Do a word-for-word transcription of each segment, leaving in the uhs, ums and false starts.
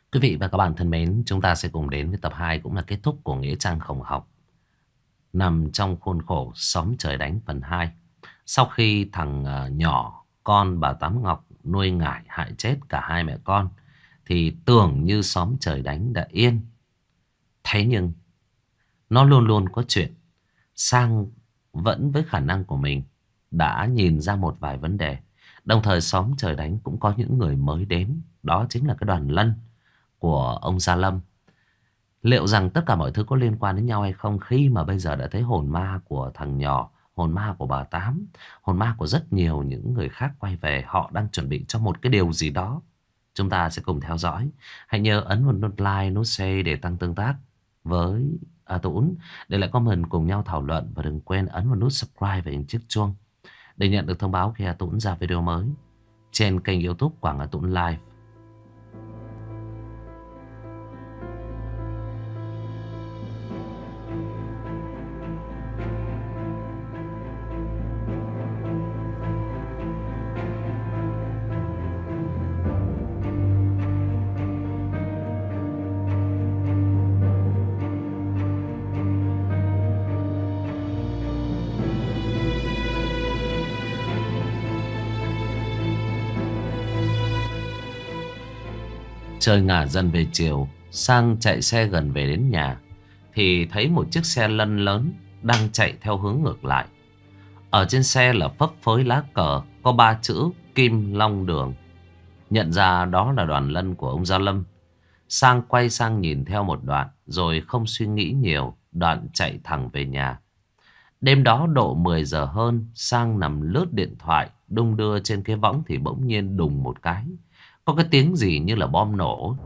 Quý vị và các bạn thân mến, chúng ta sẽ cùng đến với tập hai cũng là kết thúc của Nghĩa Trang Khổng Học, nằm trong khuôn khổ Xóm Trời Đánh phần hai. Sau khi thằng ờ, nhỏ con bà Tám Ngọc nuôi ngải hại chết cả hai mẹ con, thì tưởng như Xóm Trời Đánh đã yên. Thế nhưng nó luôn luôn có chuyện. Sang vẫn với khả năng của mình đã nhìn ra một vài vấn đề. Đồng thời Xóm Trời Đánh cũng có những người mới đến. Đó chính là cái đoàn Lân của ông Gia Lâm. Liệu rằng tất cả mọi thứ có liên quan đến nhau hay không, khi mà bây giờ đã thấy hồn ma của thằng nhỏ, hồn ma của bà Tám, hồn ma của rất nhiều những người khác quay về. Họ đang chuẩn bị cho một cái điều gì đó. Chúng ta sẽ cùng theo dõi. Hãy nhớ ấn vào nút like, nút share để tăng tương tác với A Tũng, để lại comment cùng nhau thảo luận. Và đừng quên ấn vào nút subscribe và hình chiếc chuông để nhận được thông báo khi A Tũng ra video mới trên kênh YouTube Quảng A Tũng Live. Trời ngả dần về chiều, Sang chạy xe gần về đến nhà thì thấy một chiếc xe lân lớn đang chạy theo hướng ngược lại. Ở trên xe là phấp phới lá cờ có ba chữ Kim Long Đường. Nhận ra đó là đoàn Lân của ông Gia Lâm, Sang quay sang nhìn theo một đoạn rồi không suy nghĩ nhiều, đoạn chạy thẳng về nhà. Đêm đó độ mười giờ hơn, Sang nằm lướt điện thoại đung đưa trên cái võng thì bỗng nhiên đùng một cái, có cái tiếng gì như là bom nổ.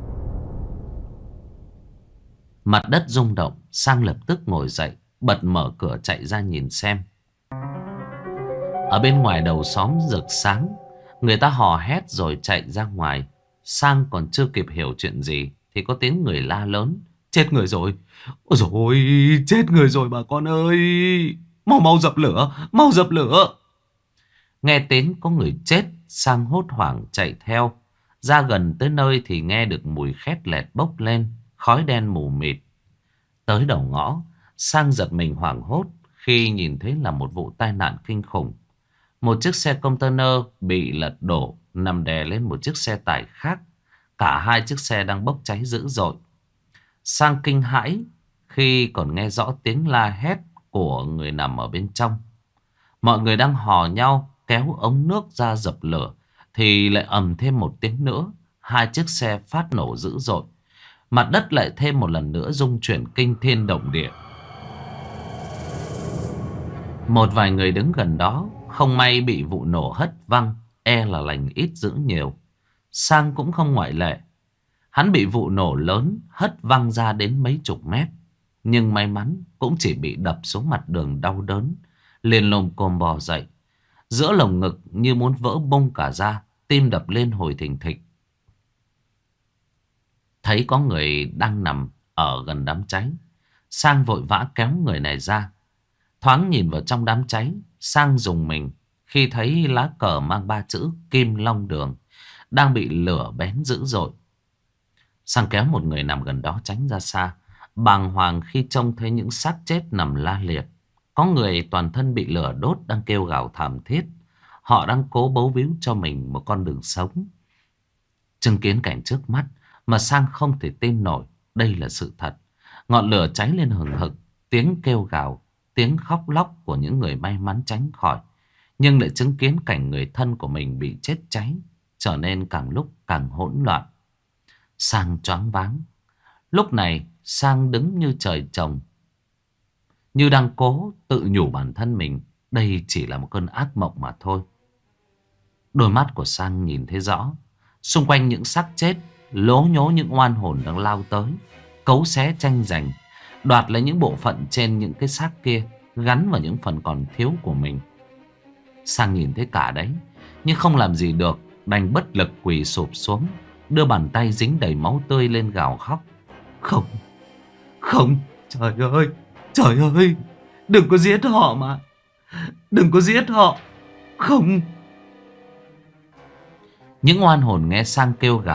Mặt đất rung động, Sang lập tức ngồi dậy, bật mở cửa chạy ra nhìn xem. Ở bên ngoài đầu xóm rực sáng, người ta hò hét rồi chạy ra ngoài. Sang còn chưa kịp hiểu chuyện gì thì có tiếng người la lớn: chết người rồi! Ôi dồi ôi, chết người rồi bà con ơi! Mau mau dập lửa, mau dập lửa! Nghe tiếng có người chết, Sang hốt hoảng chạy theo. Ra gần tới nơi thì nghe được mùi khét lẹt bốc lên, khói đen mù mịt. Tới đầu ngõ, Sang giật mình hoảng hốt khi nhìn thấy là một vụ tai nạn kinh khủng. Một chiếc xe container bị lật đổ nằm đè lên một chiếc xe tải khác. Cả hai chiếc xe đang bốc cháy dữ dội. Sang kinh hãi khi còn nghe rõ tiếng la hét của người nằm ở bên trong. Mọi người đang hò nhau kéo ống nước ra dập lửa thì lại ầm thêm một tiếng nữa. Hai chiếc xe phát nổ dữ dội. Mặt đất lại thêm một lần nữa rung chuyển kinh thiên động địa. Một vài người đứng gần đó không may bị vụ nổ hất văng, e là lành ít dữ nhiều. Sang cũng không ngoại lệ. Hắn bị vụ nổ lớn hất văng ra đến mấy chục mét, nhưng may mắn cũng chỉ bị đập xuống mặt đường đau đớn, liền lồm cồm bò dậy. Giữa lồng ngực như muốn vỡ bung cả ra, tim đập lên hồi thình thịch. Thấy có người đang nằm ở gần đám cháy, Sang vội vã kéo người này ra. Thoáng nhìn vào trong đám cháy, Sang rùng mình khi thấy lá cờ mang ba chữ Kim Long Đường đang bị lửa bén dữ dội. Sang kéo một người nằm gần đó tránh ra xa, bàng hoàng khi trông thấy những xác chết nằm la liệt. Có người toàn thân bị lửa đốt đang kêu gào thảm thiết. Họ đang cố bấu víu cho mình một con đường sống. Chứng kiến cảnh trước mắt mà Sang không thể tin nổi đây là sự thật. Ngọn lửa cháy lên hừng hực, tiếng kêu gào, tiếng khóc lóc của những người may mắn tránh khỏi, nhưng lại chứng kiến cảnh người thân của mình bị chết cháy, trở nên càng lúc càng hỗn loạn. Sang choáng váng. Lúc này Sang đứng như trời trồng, như đang cố tự nhủ bản thân mình đây chỉ là một cơn ác mộng mà thôi. Đôi mắt của Sang nhìn thấy rõ, xung quanh những xác chết lố nhố những oan hồn đang lao tới, cấu xé tranh giành, đoạt lấy những bộ phận trên những cái xác kia, gắn vào những phần còn thiếu của mình. Sang nhìn thấy cả đấy, nhưng không làm gì được, đành bất lực quỳ sụp xuống, đưa bàn tay dính đầy máu tươi lên gào khóc. Không, không, trời ơi, trời ơi, đừng có giết họ mà, đừng có giết họ, không. Những oan hồn nghe Sang kêu gào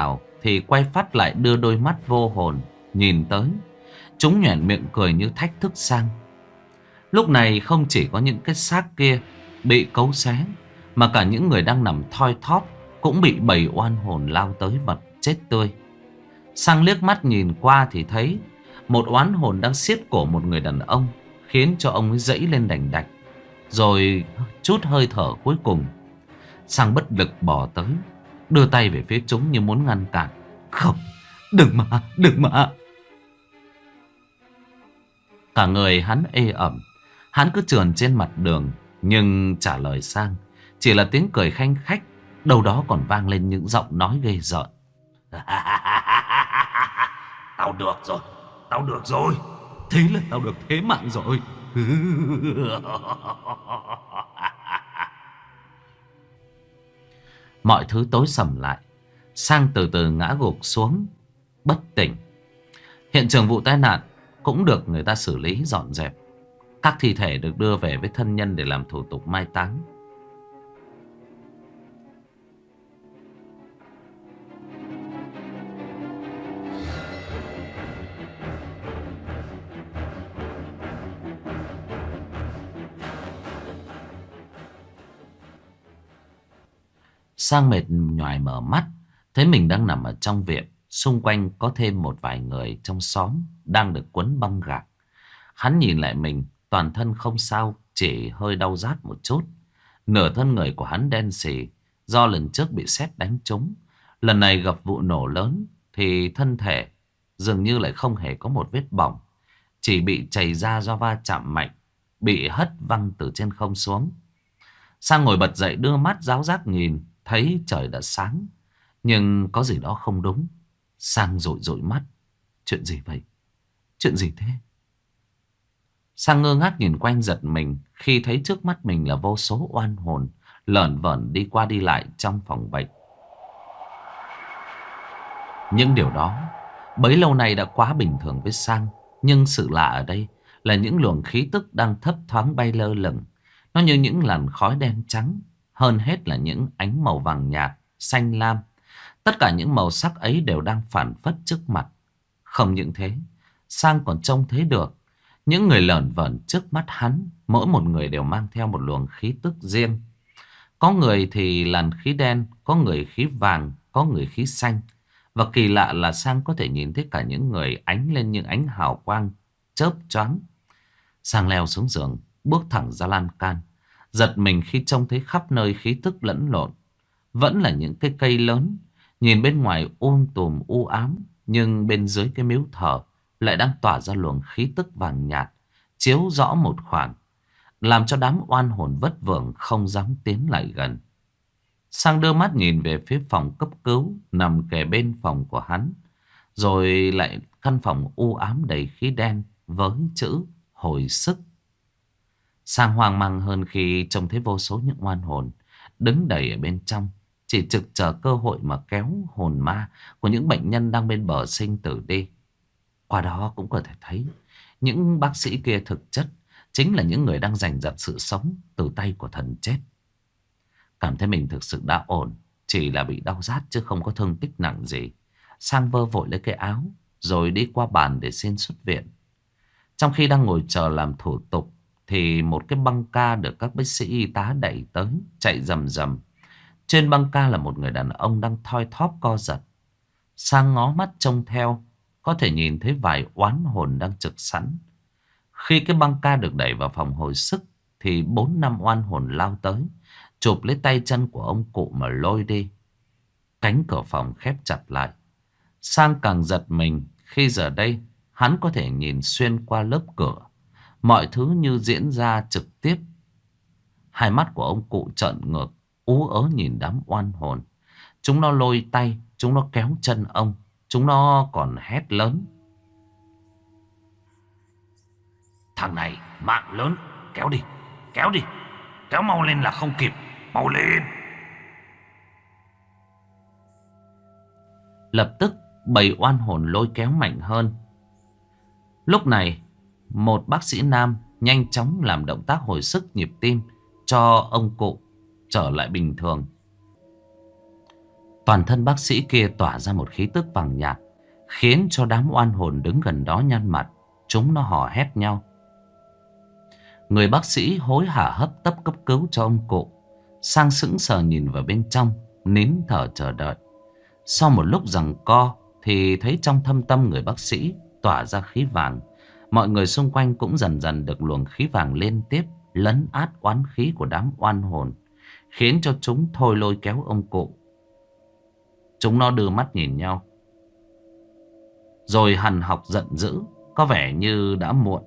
thì quay phát lại đưa đôi mắt vô hồn nhìn tới. Chúng nhoẻn miệng cười như thách thức Sang. Lúc này không chỉ có những cái xác kia bị cấu xé, mà cả những người đang nằm thoi thóp cũng bị bầy oan hồn lao tới vật chết tươi. Sang liếc mắt nhìn qua thì thấy một oán hồn đang siết cổ một người đàn ông, khiến cho ông ấy dãy lên đành đạch. Rồi chút hơi thở cuối cùng, Sang bất lực bỏ tới, đưa tay về phía chúng như muốn ngăn cản. Không, đừng mà, đừng mà. Cả người hắn ê ẩm. Hắn cứ trườn trên mặt đường, nhưng trả lời Sang chỉ là tiếng cười khanh khách. Đâu đó còn vang lên những giọng nói ghê rợn. Tao được rồi, tao được rồi. Thế là tao được thế mạng rồi. Mọi thứ tối sầm lại. Sang từ từ ngã gục xuống bất tỉnh. Hiện trường vụ tai nạn cũng được người ta xử lý dọn dẹp. Các thi thể được đưa về với thân nhân để làm thủ tục mai táng. Sang mệt nhoài mở mắt, thấy mình đang nằm ở trong viện. Xung quanh có thêm một vài người trong xóm đang được quấn băng gạc. Hắn nhìn lại mình, toàn thân không sao, chỉ hơi đau rát một chút. Nửa thân người của hắn đen xì, do lần trước bị sét đánh trúng. Lần này gặp vụ nổ lớn thì thân thể dường như lại không hề có một vết bỏng, chỉ bị chảy ra do va chạm mạnh, bị hất văng từ trên không xuống. Sang ngồi bật dậy, đưa mắt ráo rác nhìn, thấy trời đã sáng, nhưng có gì đó không đúng. Sang dụi dụi mắt. Chuyện gì vậy? Chuyện gì thế? Sang ngơ ngác nhìn quanh giật mình khi thấy trước mắt mình là vô số oan hồn lởn vởn đi qua đi lại trong phòng bệnh. Những điều đó bấy lâu nay đã quá bình thường với Sang. Nhưng sự lạ ở đây là những luồng khí tức đang thấp thoáng bay lơ lửng. Nó như những làn khói đen trắng, hơn hết là những ánh màu vàng nhạt, xanh lam. Tất cả những màu sắc ấy đều đang phản phất trước mặt. Không những thế, Sang còn trông thấy được những người lởn vởn trước mắt hắn, mỗi một người đều mang theo một luồng khí tức riêng. Có người thì làn khí đen, có người khí vàng, có người khí xanh. Và kỳ lạ là Sang có thể nhìn thấy cả những người ánh lên những ánh hào quang chớp choáng. Sang leo xuống giường, bước thẳng ra lan can, giật mình khi trông thấy khắp nơi khí tức lẫn lộn. Vẫn là những cái cây lớn, nhìn bên ngoài um tùm u ám, nhưng bên dưới cái miếu thờ lại đang tỏa ra luồng khí tức vàng nhạt, chiếu rõ một khoảng, làm cho đám oan hồn vất vưởng không dám tiến lại gần. Sang đưa mắt nhìn về phía phòng cấp cứu nằm kề bên phòng của hắn, rồi lại căn phòng u ám đầy khí đen với chữ hồi sức. Sang hoang mang hơn khi trông thấy vô số những oan hồn đứng đầy ở bên trong, chỉ trực chờ cơ hội mà kéo hồn ma của những bệnh nhân đang bên bờ sinh tử đi. Qua đó cũng có thể thấy những bác sĩ kia thực chất chính là những người đang giành giật sự sống từ tay của thần chết. Cảm thấy mình thực sự đã ổn, chỉ là bị đau rát chứ không có thương tích nặng gì, Sang vơ vội lấy cái áo rồi đi qua bàn để xin xuất viện. Trong khi đang ngồi chờ làm thủ tục thì một cái băng ca được các bác sĩ y tá đẩy tới, chạy rầm rầm. Trên băng ca là một người đàn ông đang thoi thóp co giật. Sang ngó mắt trông theo, có thể nhìn thấy vài oán hồn đang trực sẵn. Khi cái băng ca được đẩy vào phòng hồi sức thì bốn năm oan hồn lao tới, chụp lấy tay chân của ông cụ mà lôi đi. Cánh cửa phòng khép chặt lại. Sang càng giật mình khi giờ đây hắn có thể nhìn xuyên qua lớp cửa. Mọi thứ như diễn ra trực tiếp. Hai mắt của ông cụ trợn ngược, ú ớ nhìn đám oan hồn. Chúng nó lôi tay, chúng nó kéo chân ông, chúng nó còn hét lớn. Thằng này mạng lớn, kéo đi, kéo đi, kéo mau lên là không kịp, mau lên. Lập tức bầy oan hồn lôi kéo mạnh hơn. Lúc này một bác sĩ nam nhanh chóng làm động tác hồi sức nhịp tim cho ông cụ trở lại bình thường. Toàn thân bác sĩ kia tỏa ra một khí tức vàng nhạt, khiến cho đám oan hồn đứng gần đó nhăn mặt. Chúng nó hò hét nhau. Người bác sĩ hối hả hấp tấp cấp cứu cho ông cụ. Sang sững sờ nhìn vào bên trong, nín thở chờ đợi. Sau một lúc giằng co thì thấy trong thâm tâm người bác sĩ tỏa ra khí vàng. Mọi người xung quanh cũng dần dần được luồng khí vàng liên tiếp lấn át oán khí của đám oan hồn, khiến cho chúng thôi lôi kéo ông cụ. Chúng nó đưa mắt nhìn nhau, rồi hằn học giận dữ, có vẻ như đã muộn.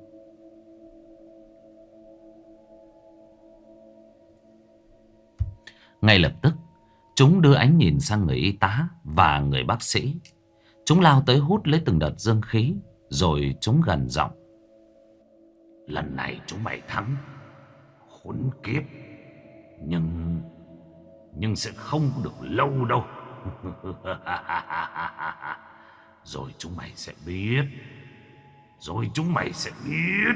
Ngay lập tức, chúng đưa ánh nhìn sang người y tá và người bác sĩ. Chúng lao tới hút lấy từng đợt dương khí, rồi chúng gần giọng: lần này chúng mày thắng, khốn kiếp. Nhưng Nhưng sẽ không được lâu đâu. Rồi chúng mày sẽ biết. Rồi chúng mày sẽ biết.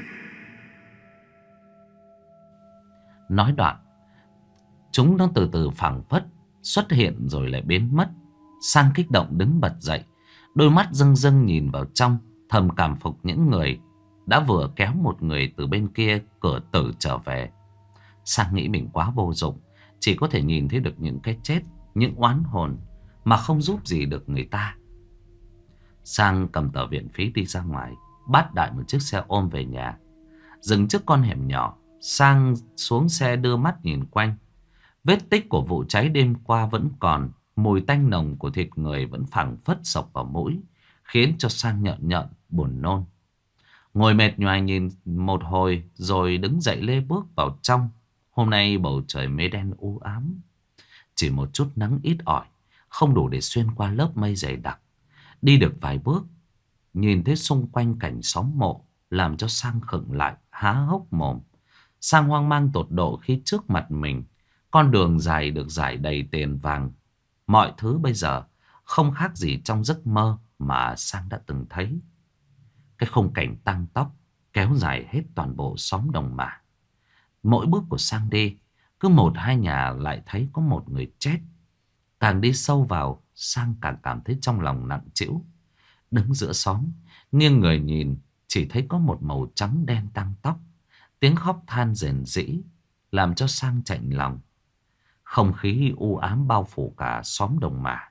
Nói đoạn, chúng nó từ từ phảng phất xuất hiện rồi lại biến mất. Sang kích động đứng bật dậy, đôi mắt rưng rưng nhìn vào trong, thầm cảm phục những người đã vừa kéo một người từ bên kia cửa tử trở về. Sang nghĩ mình quá vô dụng, chỉ có thể nhìn thấy được những cái chết, những oán hồn mà không giúp gì được người ta. Sang cầm tờ viện phí đi ra ngoài, bắt đại một chiếc xe ôm về nhà. Dừng trước con hẻm nhỏ, Sang xuống xe đưa mắt nhìn quanh. Vết tích của vụ cháy đêm qua vẫn còn, mùi tanh nồng của thịt người vẫn phảng phất sộc vào mũi, khiến cho Sang nhợn nhợn buồn nôn. Ngồi mệt nhoài nhìn một hồi rồi đứng dậy lê bước vào trong. Hôm nay bầu trời mây đen u ám, chỉ một chút nắng ít ỏi, không đủ để xuyên qua lớp mây dày đặc. Đi được vài bước, nhìn thấy xung quanh cảnh xóm mộ, làm cho Sang khựng lại, há hốc mồm. Sang hoang mang tột độ khi trước mặt mình, con đường dài được rải đầy tiền vàng. Mọi thứ bây giờ không khác gì trong giấc mơ mà Sang đã từng thấy. Cái khung cảnh tăng tóc kéo dài hết toàn bộ xóm Đồng Mả. Mỗi bước của Sang đi, cứ một hai nhà lại thấy có một người chết. Càng đi sâu vào, Sang càng cảm thấy trong lòng nặng trĩu. Đứng giữa xóm, nghiêng người nhìn, chỉ thấy có một màu trắng đen tăng tóc. Tiếng khóc than rền rĩ, làm cho Sang chạnh lòng. Không khí u ám bao phủ cả xóm Đồng Mả.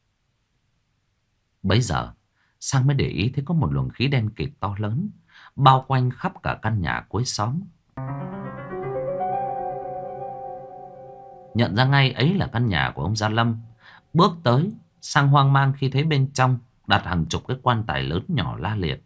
Bấy giờ, Sang mới để ý thấy có một luồng khí đen kịt to lớn bao quanh khắp cả căn nhà cuối xóm. Nhận ra ngay ấy là căn nhà của ông Gia Lâm. Bước tới, Sang hoang mang khi thấy bên trong đặt hàng chục cái quan tài lớn nhỏ la liệt.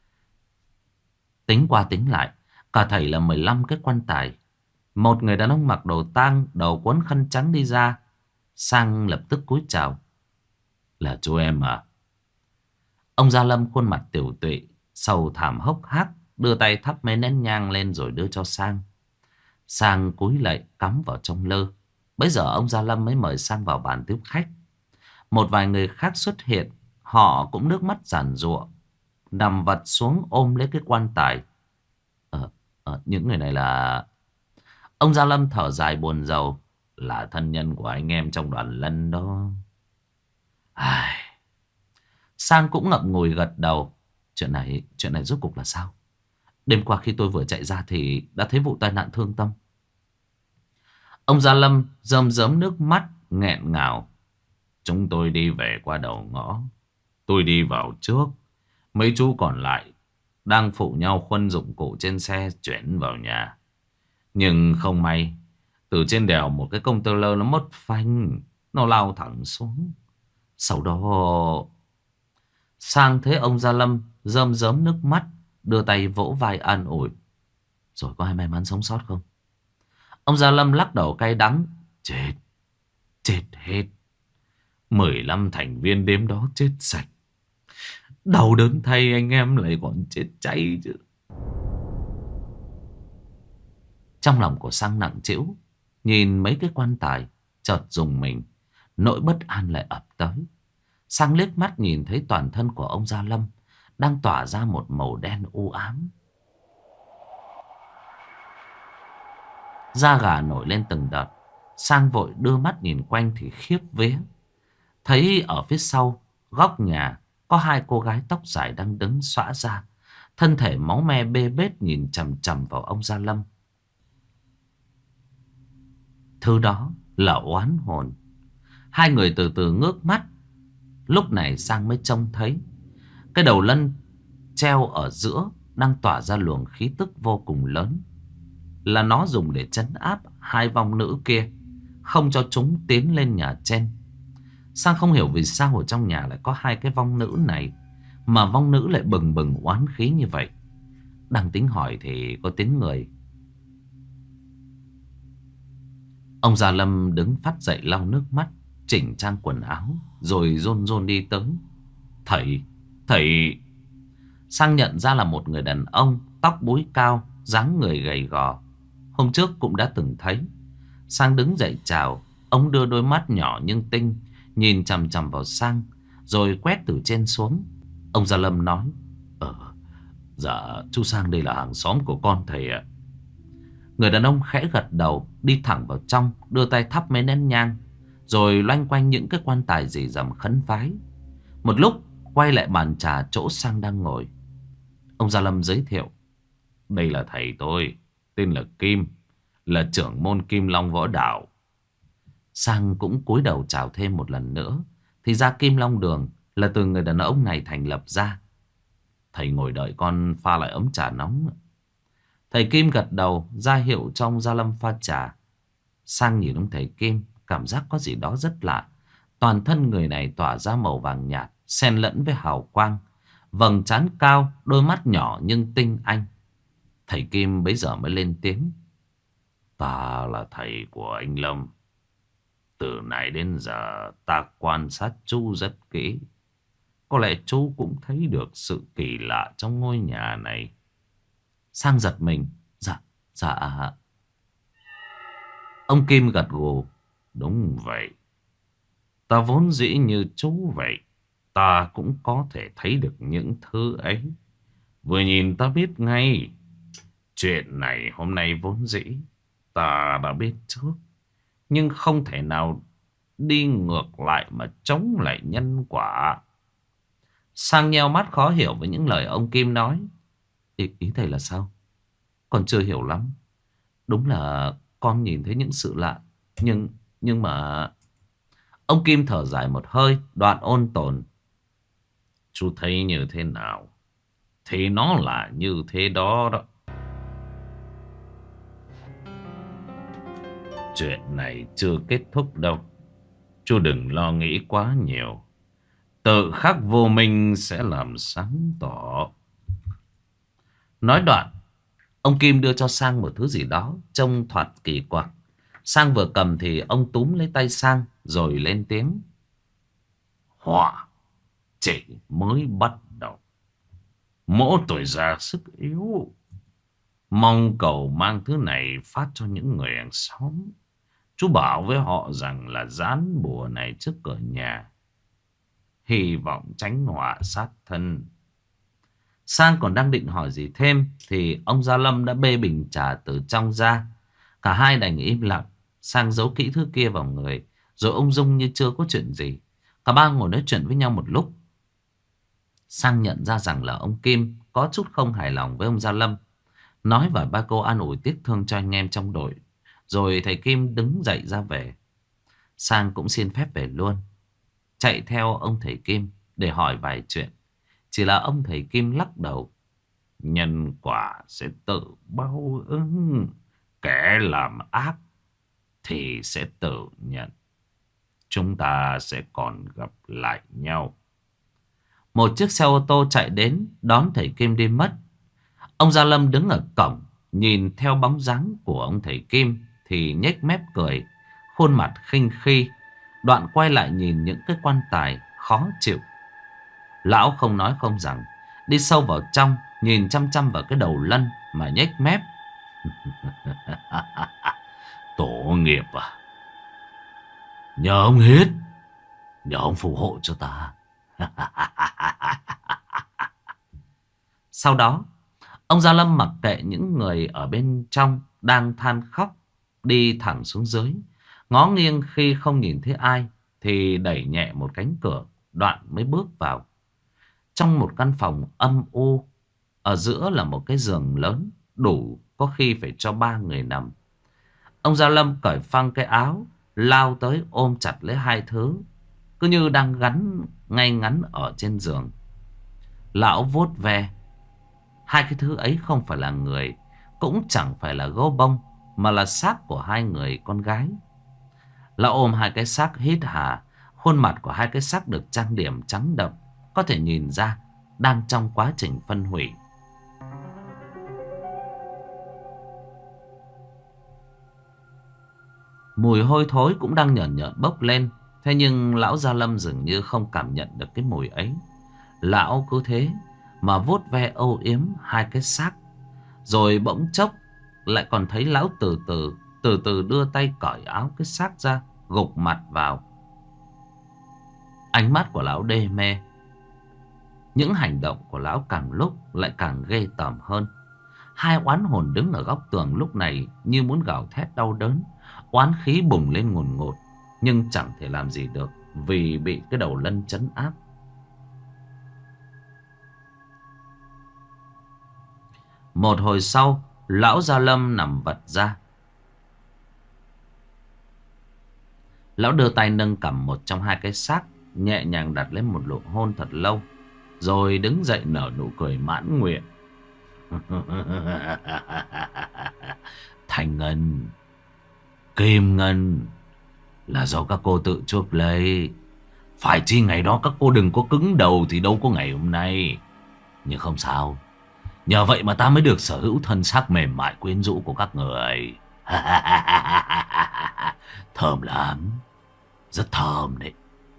Tính qua tính lại, cả thảy là mười lăm cái quan tài. Một người đàn ông mặc đồ tang, đầu quấn khăn trắng đi ra. Sang lập tức cúi chào: là chú em à? Ông Gia Lâm khuôn mặt tiểu tụy, sầu thảm hốc hác, đưa tay thắp mấy nén nhang lên rồi đưa cho Sang. Sang cúi lạy cắm vào trong lơ. Bấy giờ ông Gia Lâm mới mời Sang vào bàn tiếp khách. Một vài người khác xuất hiện, họ cũng nước mắt giàn giụa, nằm vật xuống ôm lấy cái quan tài. Ờ, ờ, những người này là... Ông Gia Lâm thở dài buồn rầu: là thân nhân của anh em trong đoàn Lân đó. Ai... Sang cũng ngậm ngùi gật đầu. Chuyện này, chuyện này rốt cục là sao? Đêm qua khi tôi vừa chạy ra thì đã thấy vụ tai nạn thương tâm. Ông Gia Lâm rơm rớm nước mắt nghẹn ngào: chúng tôi đi về qua đầu ngõ, tôi đi vào trước, mấy chú còn lại đang phụ nhau khuân dụng cụ trên xe chuyển vào nhà. Nhưng không may, từ trên đèo một cái container nó mất phanh, nó lao thẳng xuống. Sau đó... Sang thấy ông Gia Lâm rơm rớm nước mắt, đưa tay vỗ vai an ủi: rồi có ai may mắn sống sót không? Ông Gia Lâm lắc đầu cay đắng: chết, chết hết. Mười lăm thành viên đêm đó chết sạch. Đau đớn thay anh em lại còn chết cháy chứ. Trong lòng của Sang nặng trĩu, nhìn mấy cái quan tài, chợt rùng mình, nỗi bất an lại ập tới. Sang liếc mắt nhìn thấy toàn thân của ông Gia Lâm đang tỏa ra một màu đen u ám. Da gà nổi lên từng đợt. Sang vội đưa mắt nhìn quanh thì khiếp vía. Thấy ở phía sau góc nhà có hai cô gái tóc dài đang đứng xõa ra, thân thể máu me bê bết nhìn chằm chằm vào ông Gia Lâm. Thứ đó là oán hồn. Hai người từ từ ngước mắt. Lúc này Sang mới trông thấy cái đầu lân treo ở giữa đang tỏa ra luồng khí tức vô cùng lớn. Là nó dùng để trấn áp hai vong nữ kia, không cho chúng tiến lên nhà trên. Sang không hiểu vì sao ở trong nhà lại có hai cái vong nữ này, mà vong nữ lại bừng bừng oán khí như vậy. Đang tính hỏi thì có tiếng người. Ông Gia Lâm đứng phắt dậy lau nước mắt, chỉnh trang quần áo, rồi rôn rôn đi tới. Thầy, thầy. Sang nhận ra là một người đàn ông, tóc búi cao, dáng người gầy gò. Hôm trước cũng đã từng thấy. Sang đứng dậy chào. Ông đưa đôi mắt nhỏ nhưng tinh nhìn chằm chằm vào Sang, rồi quét từ trên xuống. Ông Gia Lâm nói: Ờ, dạ chú Sang đây là hàng xóm của con thầy ạ. Người đàn ông khẽ gật đầu, đi thẳng vào trong, đưa tay thắp mấy nén nhang, rồi loanh quanh những cái quan tài rì rầm khấn vái. Một lúc quay lại bàn trà chỗ Sang đang ngồi. Ông Gia Lâm giới thiệu: Đây là thầy tôi, tên là Kim, là trưởng môn Kim Long Võ Đạo. Sang cũng cúi đầu chào thêm một lần nữa. Thì ra Kim Long Đường là từ người đàn ông này thành lập ra. Thầy ngồi đợi con pha lại ấm trà nóng. Thầy Kim gật đầu ra hiệu cho ông Gia Lâm pha trà. Sang nhìn ông thầy Kim, cảm giác có gì đó rất lạ. Toàn thân người này tỏa ra màu vàng nhạt, xen lẫn với hào quang. Vầng trán cao, đôi mắt nhỏ nhưng tinh anh. Thầy Kim bấy giờ mới lên tiếng: Ta là thầy của anh Lâm. Từ nãy đến giờ ta quan sát chú rất kỹ. Có lẽ chú cũng thấy được sự kỳ lạ trong ngôi nhà này. Sang giật mình. Dạ, dạ. Ông Kim gật gù. Đúng vậy. Ta vốn dĩ như chú vậy. Ta cũng có thể thấy được những thứ ấy. Vừa nhìn ta biết ngay. Chuyện này hôm nay vốn dĩ ta đã biết trước. Nhưng không thể nào đi ngược lại mà chống lại nhân quả. Sang nheo mắt khó hiểu với những lời ông Kim nói. Ý, ý thầy là sao? Con chưa hiểu lắm. Đúng là con nhìn thấy những sự lạ. Nhưng nhưng mà... Ông Kim thở dài một hơi, đoạn ôn tồn. Chú thấy như thế nào thì nó là như thế đó đó. Chuyện này chưa kết thúc đâu. Chú đừng lo nghĩ quá nhiều. Tự khắc vô minh sẽ làm sáng tỏ. Nói đoạn, ông Kim đưa cho Sang một thứ gì đó trông thoạt kỳ quặc. Sang vừa cầm thì ông túm lấy tay Sang rồi lên tiếng: Họa chỉ mới bắt đầu. Mỗi tuổi già sức yếu. Mong cầu mang thứ này phát cho những người hàng xóm. Chú bảo với họ rằng là dán bùa này trước cửa nhà, hy vọng tránh họa sát thân. Sang còn đang định hỏi gì thêm thì ông Gia Lâm đã bê bình trà từ trong ra. Cả hai đành im lặng. Sang giấu kỹ thứ kia vào người, rồi ung dung như chưa có chuyện gì. Cả ba ngồi nói chuyện với nhau một lúc. Sang nhận ra rằng là ông Kim có chút không hài lòng với ông Gia Lâm, nói vài ba câu an ủi tiếc thương cho anh em trong đội. Rồi thầy Kim đứng dậy ra về. Sang cũng xin phép về luôn, chạy theo ông thầy Kim để hỏi vài chuyện. Chỉ là ông thầy Kim lắc đầu: Nhân quả sẽ tự báo ứng. Kẻ làm ác thì sẽ tự nhận. Chúng ta sẽ còn gặp lại nhau. Một chiếc xe ô tô chạy đến đón thầy Kim đi mất. Ông Gia Lâm đứng ở cổng, nhìn theo bóng dáng của ông thầy Kim thì nhếch mép cười, khuôn mặt khinh khi. Đoạn quay lại nhìn những cái quan tài khó chịu. Lão không nói không rằng, đi sâu vào trong, nhìn chăm chăm vào cái đầu lân mà nhếch mép. Tổ nghiệp à, nhờ ông hết, nhờ ông phù hộ cho ta. Sau đó, ông Gia Lâm mặc kệ những người ở bên trong đang than khóc, đi thẳng xuống dưới, ngó nghiêng khi không nhìn thấy ai, thì đẩy nhẹ một cánh cửa, đoạn mới bước vào. Trong một căn phòng âm u, ở giữa là một cái giường lớn, đủ có khi phải cho ba người nằm. Ông Gia Lâm cởi phăng cái áo, lao tới ôm chặt lấy hai thứ, cứ như đang gắn ngay ngắn ở trên giường. Lão vuốt ve. Hai cái thứ ấy không phải là người, cũng chẳng phải là gấu bông, mà là xác của hai người con gái. Lão ôm hai cái xác hít hà. Khuôn mặt của hai cái xác được trang điểm trắng đậm, có thể nhìn ra đang trong quá trình phân hủy. Mùi hôi thối cũng đang nhợn nhợn bốc lên. Thế nhưng lão Gia Lâm dường như không cảm nhận được cái mùi ấy. Lão cứ thế mà vuốt ve âu yếm hai cái xác. Rồi bỗng chốc lại còn thấy lão từ từ Từ từ đưa tay cởi áo cái xác ra, gục mặt vào. Ánh mắt của lão đê mê. Những hành động của lão càng lúc lại càng ghê tởm hơn. Hai oán hồn đứng ở góc tường lúc này như muốn gào thét đau đớn. Oán khí bùng lên ngùn ngụt, nhưng chẳng thể làm gì được, vì bị cái đầu lân trấn áp. Một hồi sau, lão Gia Lâm nằm vật ra. Lão đưa tay nâng cầm một trong hai cái xác, nhẹ nhàng đặt lên một nụ hôn thật lâu, rồi đứng dậy nở nụ cười mãn nguyện. Thanh ngân, kim ngân là do các cô tự chuốc lấy. Phải chi ngày đó các cô đừng có cứng đầu thì đâu có ngày hôm nay. Nhưng không sao, nhờ vậy mà ta mới được sở hữu thân xác mềm mại quyến rũ của các người. Thơm lắm, rất thơm đấy.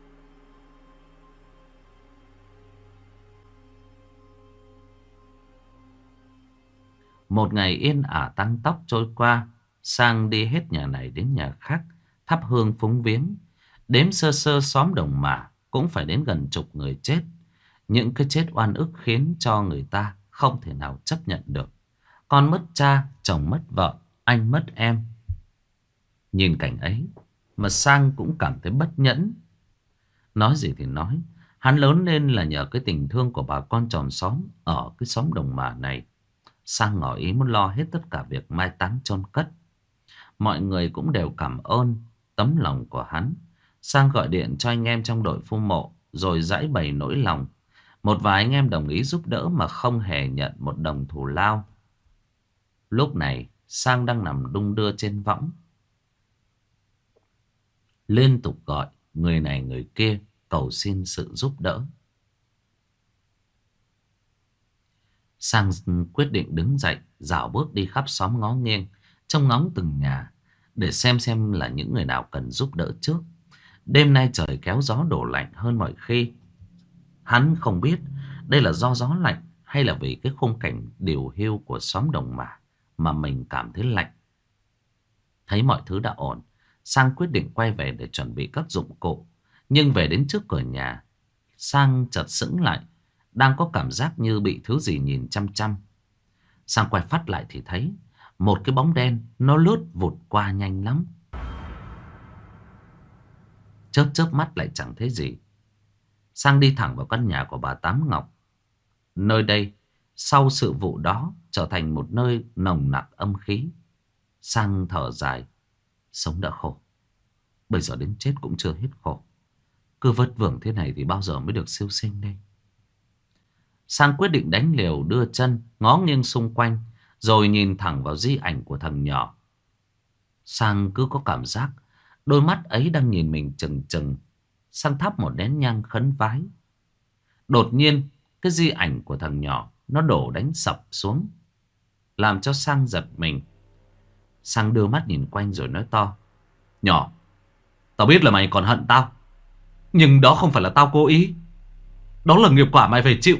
Một ngày yên ả tăng tóc trôi qua. Sang đi hết nhà này đến nhà khác, thắp hương phúng viếng. Đếm sơ sơ xóm Đồng Mả cũng phải đến gần chục người chết. Những cái chết oan ức khiến cho người ta không thể nào chấp nhận được. Con mất cha, chồng mất vợ, anh mất em. Nhìn cảnh ấy mà Sang cũng cảm thấy bất nhẫn. Nói gì thì nói, hắn lớn lên là nhờ cái tình thương của bà con chòm xóm ở cái xóm Đồng Mả này. Sang ngỏ ý muốn lo hết tất cả việc mai táng chôn cất. Mọi người cũng đều cảm ơn tấm lòng của hắn. Sang gọi điện cho anh em trong đội phu mộ, rồi giãi bày nỗi lòng. Một vài anh em đồng ý giúp đỡ mà không hề nhận một đồng thù lao. Lúc này Sang đang nằm đung đưa trên võng, liên tục gọi người này người kia cầu xin sự giúp đỡ. Sang quyết định đứng dậy, dạo bước đi khắp xóm ngó nghiêng, trông ngóng từng nhà để xem xem là những người nào cần giúp đỡ trước. Đêm nay trời kéo gió đổ lạnh hơn mọi khi. Hắn không biết đây là do gió lạnh hay là vì cái khung cảnh điều hưu của xóm Đồng Mả mà mình cảm thấy lạnh. Thấy mọi thứ đã ổn, Sang quyết định quay về để chuẩn bị các dụng cụ. Nhưng về đến trước cửa nhà, Sang chợt sững lại, đang có cảm giác như bị thứ gì nhìn chăm chăm. Sang quay phát lại thì thấy một cái bóng đen nó lướt vụt qua nhanh lắm. Chớp chớp mắt lại chẳng thấy gì. Sang đi thẳng vào căn nhà của bà Tám Ngọc. Nơi đây sau sự vụ đó trở thành một nơi nồng nặc âm khí. Sang thở dài. Sống đã khổ, bây giờ đến chết cũng chưa hết khổ. Cứ vất vưởng thế này thì bao giờ mới được siêu sinh đây. Sang quyết định đánh liều, đưa chân ngó nghiêng xung quanh, rồi nhìn thẳng vào di ảnh của thằng nhỏ. Sang cứ có cảm giác đôi mắt ấy đang nhìn mình chừng chừng. Sang thắp một nén nhang khấn vái. Đột nhiên cái di ảnh của thằng nhỏ nó đổ đánh sập xuống, làm cho Sang giật mình. Sang đưa mắt nhìn quanh rồi nói to: Nhỏ, tao biết là mày còn hận tao, nhưng đó không phải là tao cố ý. Đó là nghiệp quả mày phải chịu.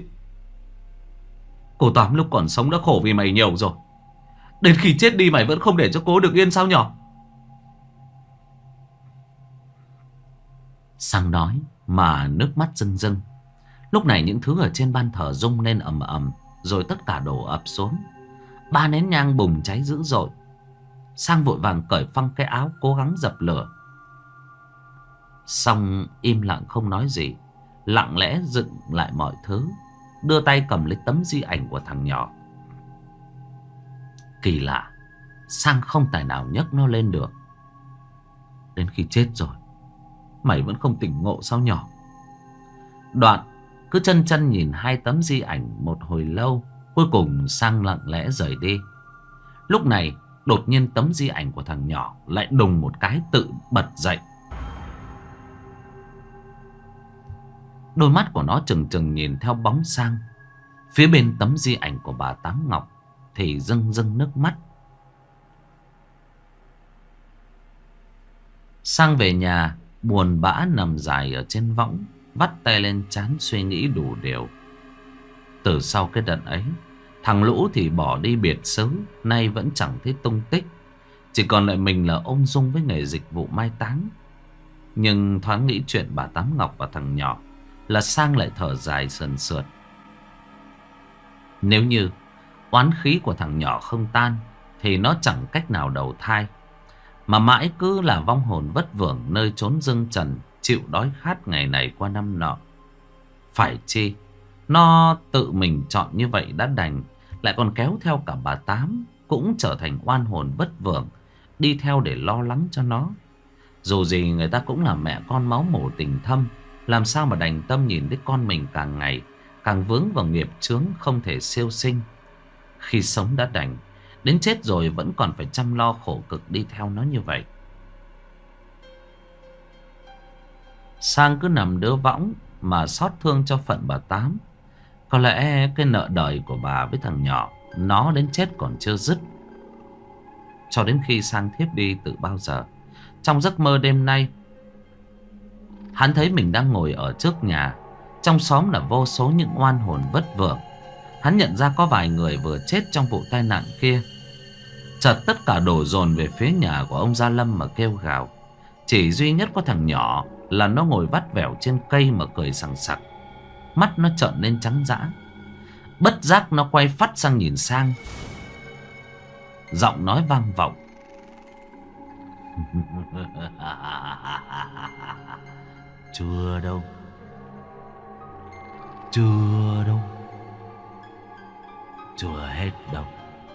Cô Tám lúc còn sống đã khổ vì mày nhiều rồi. Đến khi chết đi mày vẫn không để cho cô được yên sao nhỏ? Sang nói mà nước mắt rưng rưng. Lúc này những thứ ở trên ban thờ rung lên ầm ầm, rồi tất cả đổ ập xuống. Ba nén nhang bùng cháy dữ dội. Sang vội vàng cởi phăng cái áo, cố gắng dập lửa. Xong im lặng không nói gì, lặng lẽ dựng lại mọi thứ, đưa tay cầm lấy tấm di ảnh của thằng nhỏ. Kỳ lạ, Sang không tài nào nhấc nó lên được. Đến khi chết rồi mày vẫn không tỉnh ngộ sao nhỏ? Đoạn cứ chân chân nhìn hai tấm di ảnh một hồi lâu, cuối cùng Sang lặng lẽ rời đi. Lúc này đột nhiên tấm di ảnh của thằng nhỏ lại đùng một cái tự bật dậy. Đôi mắt của nó trừng trừng nhìn theo bóng Sang. Phía bên tấm di ảnh của bà Tám Ngọc thì rưng rưng nước mắt. Sang về nhà buồn bã nằm dài ở trên võng, vắt tay lên trán suy nghĩ đủ điều. Từ sau cái đợt ấy, thằng Lũ thì bỏ đi biệt xứ, nay vẫn chẳng thấy tung tích. Chỉ còn lại mình là ung dung với nghề dịch vụ mai táng. Nhưng thoáng nghĩ chuyện bà Tám Ngọc và thằng nhỏ là Sang lại thở dài sườn sượt. Nếu như oán khí của thằng nhỏ không tan thì nó chẳng cách nào đầu thai, mà mãi cứ là vong hồn vất vưởng nơi chốn dưng trần, chịu đói khát ngày này qua năm nọ. Phải chi nó tự mình chọn như vậy đã đành, lại còn kéo theo cả bà Tám cũng trở thành oan hồn vất vưởng, đi theo để lo lắng cho nó. Dù gì người ta cũng là mẹ con máu mủ tình thâm, làm sao mà đành tâm nhìn thấy con mình càng ngày càng vướng vào nghiệp chướng không thể siêu sinh. Khi sống đã đành, đến chết rồi vẫn còn phải chăm lo khổ cực đi theo nó như vậy. Sang cứ nằm đỡ võng mà xót thương cho phận bà Tám. Có lẽ cái nợ đời của bà với thằng nhỏ nó đến chết còn chưa dứt. Cho đến khi Sang thiếp đi từ bao giờ, trong giấc mơ đêm nay, hắn thấy mình đang ngồi ở trước nhà. Trong xóm là vô số những oan hồn vất vưởng. Hắn nhận ra có vài người vừa chết trong vụ tai nạn kia. Chợt tất cả đổ dồn về phía nhà của ông Gia Lâm mà kêu gào. Chỉ duy nhất có thằng nhỏ là nó ngồi vắt vẻo trên cây mà cười sằng sặc. Mắt nó trợn lên trắng dã. Bất giác nó quay phắt sang nhìn Sang. Giọng nói vang vọng. Chưa đâu. Chưa đâu. Chưa hết đâu.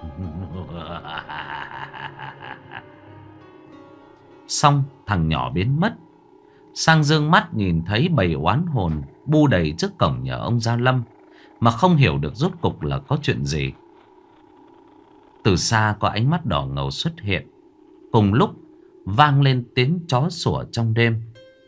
Xong thằng nhỏ biến mất. Sang dương mắt nhìn thấy bầy oán hồn bu đầy trước cổng nhà ông Gia Lâm, mà không hiểu được rốt cục là có chuyện gì. Từ xa có ánh mắt đỏ ngầu xuất hiện. Cùng lúc vang lên tiếng chó sủa trong đêm.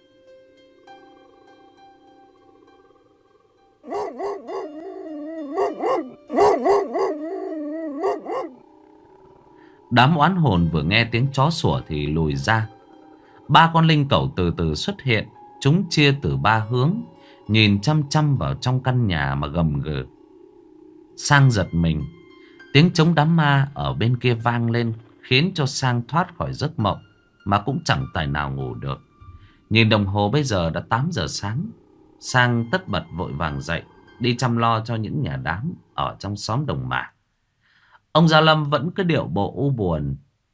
Đám oán hồn vừa nghe tiếng chó sủa thì lùi ra. Ba con linh cẩu từ từ xuất hiện. Chúng chia từ ba hướng, nhìn chăm chăm vào trong căn nhà mà gầm gừ. Sang giật mình. Tiếng trống đám ma ở bên kia vang lên, khiến cho Sang thoát khỏi giấc mộng, mà cũng chẳng tài nào ngủ được. Nhìn đồng hồ bây giờ đã tám giờ sáng. Sang tất bật vội vàng dậy, đi chăm lo cho những nhà đám ở trong xóm Đồng Mả. Ông Gia Lâm vẫn cứ điệu bộ u buồn,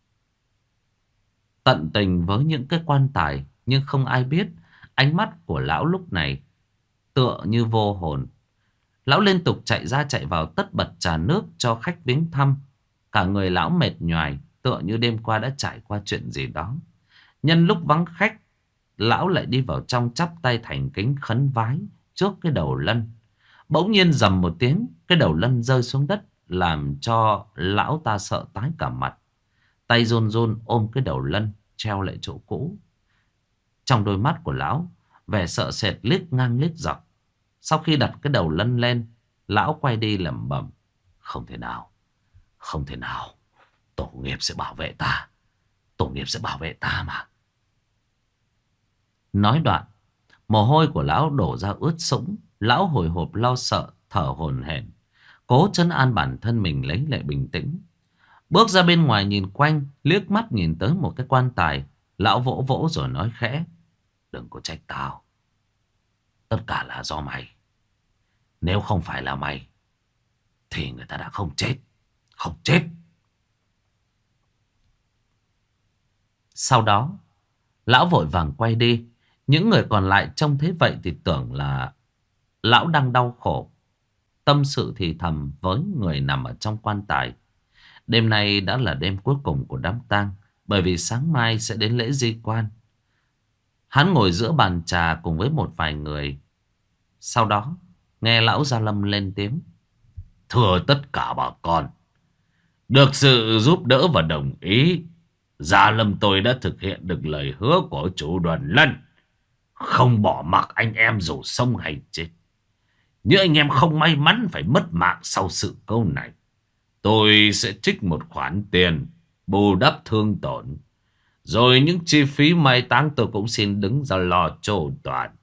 tận tình với những cái quan tài. Nhưng không ai biết ánh mắt của lão lúc này tựa như vô hồn. Lão liên tục chạy ra chạy vào, tất bật trà nước cho khách viếng thăm. Cả người lão mệt nhoài, tựa như đêm qua đã trải qua chuyện gì đó. Nhân lúc vắng khách, lão lại đi vào trong chắp tay thành kính khấn vái trước cái đầu lân. Bỗng nhiên rầm một tiếng, cái đầu lân rơi xuống đất, làm cho lão ta sợ tái cả mặt. Tay run run ôm cái đầu lân treo lại chỗ cũ. Trong đôi mắt của lão vẻ sợ sệt liếc ngang liếc dọc. Sau khi đặt cái đầu lân lên, lão quay đi lẩm bẩm. Không thể nào, không thể nào. Tổ nghiệp sẽ bảo vệ ta. Tổ nghiệp sẽ bảo vệ ta mà. Nói đoạn, mồ hôi của lão đổ ra ướt sũng. Lão hồi hộp lo sợ, thở hổn hển, cố trấn an bản thân mình lấy lại bình tĩnh. Bước ra bên ngoài nhìn quanh, liếc mắt nhìn tới một cái quan tài. Lão vỗ vỗ rồi nói khẽ. Đừng có trách tao. Tất cả là do mày. Nếu không phải là mày thì người ta đã không chết. Không chết. Sau đó lão vội vàng quay đi. Những người còn lại trông thấy vậy thì tưởng là lão đang đau khổ, tâm sự thì thầm với người nằm ở trong quan tài. Đêm nay đã là đêm cuối cùng của đám tang, bởi vì sáng mai sẽ đến lễ di quan. Hắn ngồi giữa bàn trà cùng với một vài người. Sau đó nghe lão Gia Lâm lên tiếng: "Thưa tất cả bà con, được sự giúp đỡ và đồng ý, Gia Lâm tôi đã thực hiện được lời hứa của chủ Đoàn Lân, không bỏ mặc anh em dù sống hay chết. Những anh em không may mắn phải mất mạng sau sự câu này, tôi sẽ trích một khoản tiền bù đắp thương tổn. Rồi những chi phí mai táng tôi cũng xin đứng ra lo chu toàn.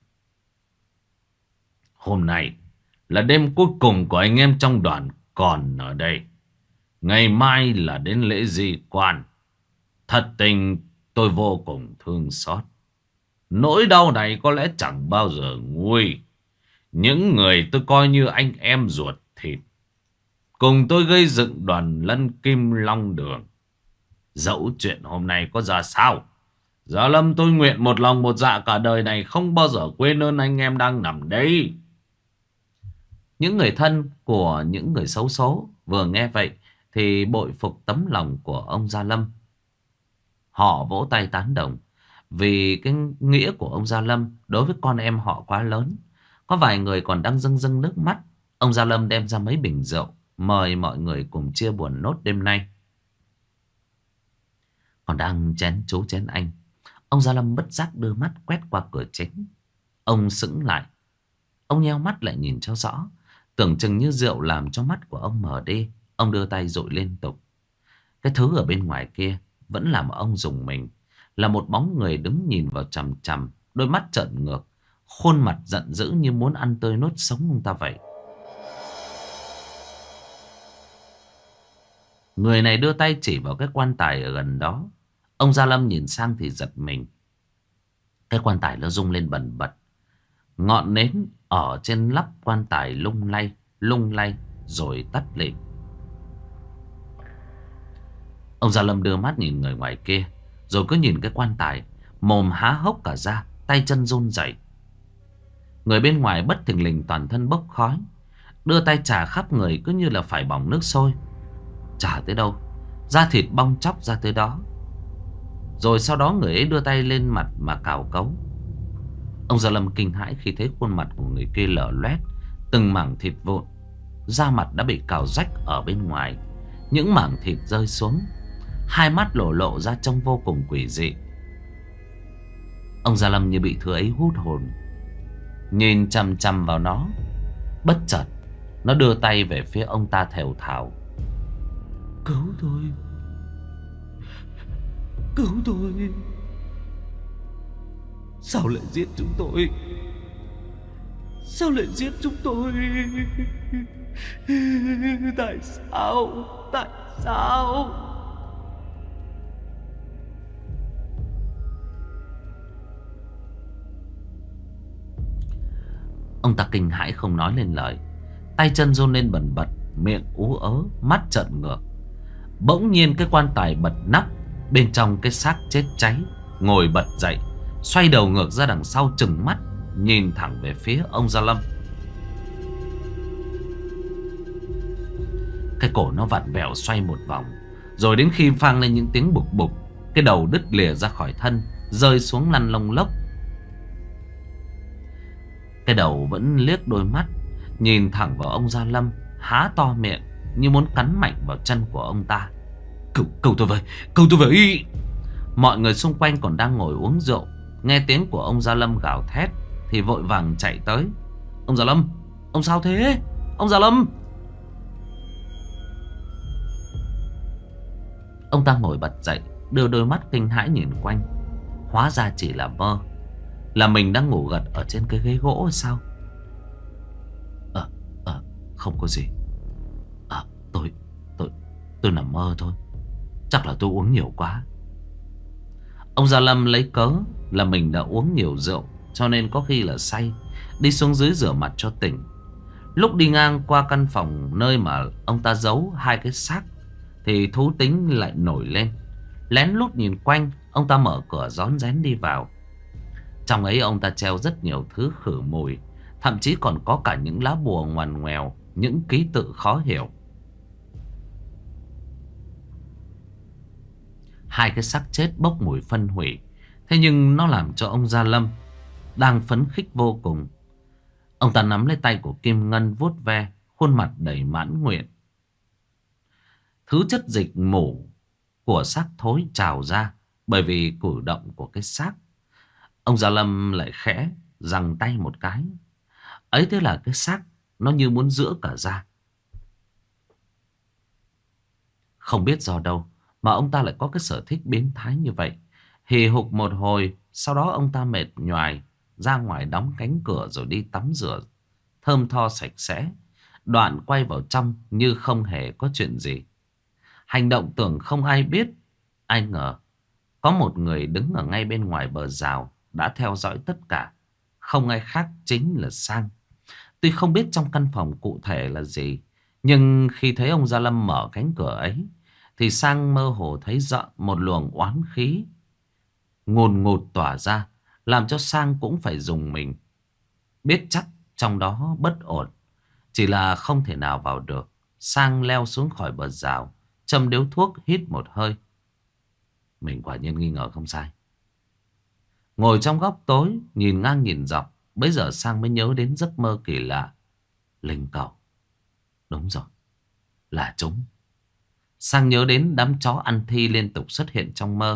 Hôm nay là đêm cuối cùng của anh em trong đoàn còn ở đây. Ngày mai là đến lễ di quan. Thật tình tôi vô cùng thương xót. Nỗi đau này có lẽ chẳng bao giờ nguôi. Những người tôi coi như anh em ruột thịt, cùng tôi gây dựng Đoàn Lân Kim Long Đường. Dẫu chuyện hôm nay có ra sao, Gia Lâm tôi nguyện một lòng một dạ cả đời này không bao giờ quên ơn anh em đang nằm đây." Những người thân của những người xấu số vừa nghe vậy thì bội phục tấm lòng của ông Gia Lâm. Họ vỗ tay tán đồng vì cái nghĩa của ông Gia Lâm đối với con em họ quá lớn. Có vài người còn đang rưng rưng nước mắt. Ông Gia Lâm đem ra mấy bình rượu, mời mọi người cùng chia buồn nốt đêm nay. Còn đang chén chú chén anh, ông Gia Lâm bất giác đưa mắt quét qua cửa chính. Ông sững lại. Ông nheo mắt lại nhìn cho rõ. Tưởng chừng như rượu làm cho mắt của ông mờ đi. Ông đưa tay dụi liên tục. Cái thứ ở bên ngoài kia vẫn làm ông rùng mình. Là một bóng người đứng nhìn vào chằm chằm, đôi mắt trợn ngược, khuôn mặt giận dữ như muốn ăn tươi nuốt sống ông ta vậy. Người này đưa tay chỉ vào cái quan tài ở gần đó. Ông Gia Lâm nhìn sang thì giật mình. Cái quan tài nó rung lên bần bật. Ngọn nến ở trên nắp quan tài lung lay, lung lay rồi tắt lịm. Ông Gia Lâm đưa mắt nhìn người ngoài kia, rồi cứ nhìn cái quan tài, mồm há hốc cả ra, tay chân run rẩy. Người bên ngoài bất thình lình toàn thân bốc khói, đưa tay chà khắp người cứ như là phải bỏng nước sôi. Chà tới đâu, da thịt bong chóc ra tới đó. Rồi sau đó người ấy đưa tay lên mặt mà cào cấu. Ông Gia Lâm kinh hãi khi thấy khuôn mặt của người kia lở loét, từng mảng thịt vụn, da mặt đã bị cào rách ở bên ngoài. Những mảng thịt rơi xuống, hai mắt lộ lộ ra trông vô cùng quỷ dị. Ông Gia Lâm như bị thứ ấy hút hồn, nhìn chằm chằm vào nó. Bất chợt nó đưa tay về phía ông ta thều thào: "Cứu tôi, cứu tôi, sao lại giết chúng tôi, sao lại giết chúng tôi, tại sao, tại sao?" Ông ta kinh hãi không nói lên lời, tay chân run lên bần bật, miệng ú ớ, mắt trợn ngược. Bỗng nhiên cái quan tài bật nắp, bên trong cái xác chết cháy ngồi bật dậy, xoay đầu ngược ra đằng sau, trừng mắt nhìn thẳng về phía ông Gia Lâm. Cái cổ nó vặn vẹo xoay một vòng, rồi đến khi vang lên những tiếng bục bục, cái đầu đứt lìa ra khỏi thân, rơi xuống lăn lông lốc. Cái đầu vẫn liếc đôi mắt, nhìn thẳng vào ông Gia Lâm, há to miệng như muốn cắn mạnh vào chân của ông ta. Cứu, cứu tôi với, cứu tôi với. Mọi người xung quanh còn đang ngồi uống rượu, nghe tiếng của ông Gia Lâm gào thét thì vội vàng chạy tới. Ông Gia Lâm, ông sao thế? Ông Gia Lâm. Ông ta ngồi bật dậy, đưa đôi mắt kinh hãi nhìn quanh. Hóa ra chỉ là mơ, là mình đang ngủ gật ở trên cái ghế gỗ hay sao? Ờ, ờ, không có gì. Ờ, tôi, tôi, tôi nằm mơ thôi. Chắc là tôi uống nhiều quá. Ông Gia Lâm lấy cớ là mình đã uống nhiều rượu, cho nên có khi là say, đi xuống dưới rửa mặt cho tỉnh. Lúc đi ngang qua căn phòng nơi mà ông ta giấu hai cái xác thì thú tính lại nổi lên. Lén lút nhìn quanh, ông ta mở cửa rón rén đi vào. Trong ấy ông ta treo rất nhiều thứ khử mùi, thậm chí còn có cả những lá bùa ngoằn ngoèo, những ký tự khó hiểu. Hai cái xác chết bốc mùi phân hủy, thế nhưng nó làm cho ông Gia Lâm đang phấn khích vô cùng. Ông ta nắm lấy tay của Kim Ngân vuốt ve, khuôn mặt đầy mãn nguyện. Thứ chất dịch mủ của xác thối trào ra bởi vì cử động của cái xác. Ông Gia Lâm lại khẽ giằng tay một cái. Ấy thế là cái xác nó như muốn giữa cả ra. Không biết do đâu mà ông ta lại có cái sở thích biến thái như vậy. Hì hục một hồi, sau đó ông ta mệt nhoài ra ngoài đóng cánh cửa rồi đi tắm rửa thơm tho sạch sẽ. Đoạn quay vào trong như không hề có chuyện gì. Hành động tưởng không ai biết. Ai ngờ có một người đứng ở ngay bên ngoài bờ rào đã theo dõi tất cả. Không ai khác chính là Sang. Tuy không biết trong căn phòng cụ thể là gì, nhưng khi thấy ông Gia Lâm mở cánh cửa ấy thì Sang mơ hồ thấy rõ một luồng oán khí ngùn ngụt tỏa ra, làm cho Sang cũng phải dùng mình. Biết chắc trong đó bất ổn, chỉ là không thể nào vào được. Sang leo xuống khỏi bờ rào, châm điếu thuốc hít một hơi. Mình quả nhiên nghi ngờ không sai. Ngồi trong góc tối, nhìn ngang nhìn dọc, bây giờ Sang mới nhớ đến giấc mơ kỳ lạ. Linh cầu. Đúng rồi, là chúng. Sang nhớ đến đám chó ăn thi liên tục xuất hiện trong mơ.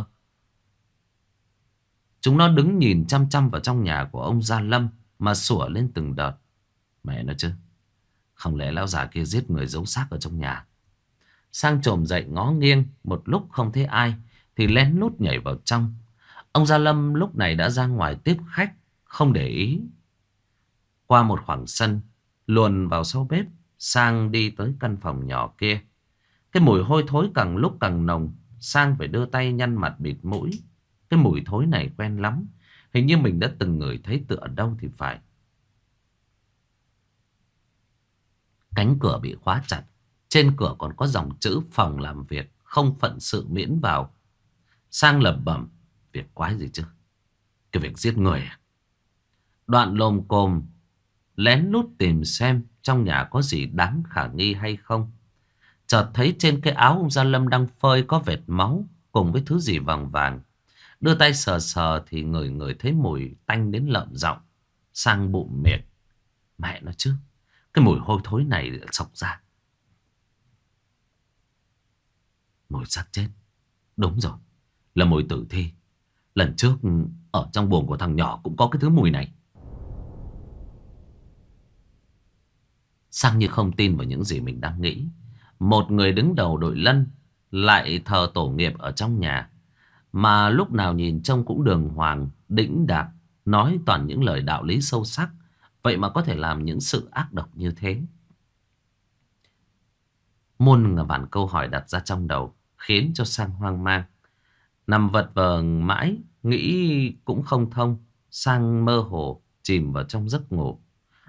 Chúng nó đứng nhìn chăm chăm vào trong nhà của ông Gia Lâm mà sủa lên từng đợt. Mẹ nó chứ, không lẽ lão già kia giết người giấu xác ở trong nhà. Sang chồm dậy ngó nghiêng, một lúc không thấy ai thì lén lút nhảy vào trong. Ông Gia Lâm lúc này đã ra ngoài tiếp khách, không để ý. Qua một khoảng sân, luồn vào sau bếp, Sang đi tới căn phòng nhỏ kia. Cái mùi hôi thối càng lúc càng nồng. Sang phải đưa tay nhăn mặt bịt mũi. Cái mùi thối này quen lắm. Hình như mình đã từng ngửi thấy tựa ở đâu thì phải. Cánh cửa bị khóa chặt. Trên cửa còn có dòng chữ phòng làm việc, không phận sự miễn vào. Sang lẩm bẩm, việc quái gì chứ, cái việc giết người à? Đoạn lồm cồm lén lút tìm xem trong nhà có gì đáng khả nghi hay không. Chợt thấy trên cái áo ông Gia Lâm đang phơi có vệt máu cùng với thứ gì vàng vàng. Đưa tay sờ sờ thì người người thấy mùi tanh đến lợm giọng. Sang bụng miệng, mẹ nó chứ, cái mùi hôi thối này xộc ra. Mùi xác chết. Đúng rồi, là mùi tử thi. Lần trước ở trong buồng của thằng nhỏ cũng có cái thứ mùi này. Sang như không tin vào những gì mình đang nghĩ. Một người đứng đầu đội lân lại thờ tổ nghiệp ở trong nhà, mà lúc nào nhìn trông cũng đường hoàng, đĩnh đạc, nói toàn những lời đạo lý sâu sắc. Vậy mà có thể làm những sự ác độc như thế. Muôn vàn câu hỏi đặt ra trong đầu, khiến cho Sang hoang mang. Nằm vật vờ mãi, nghĩ cũng không thông. Sang mơ hồ chìm vào trong giấc ngủ.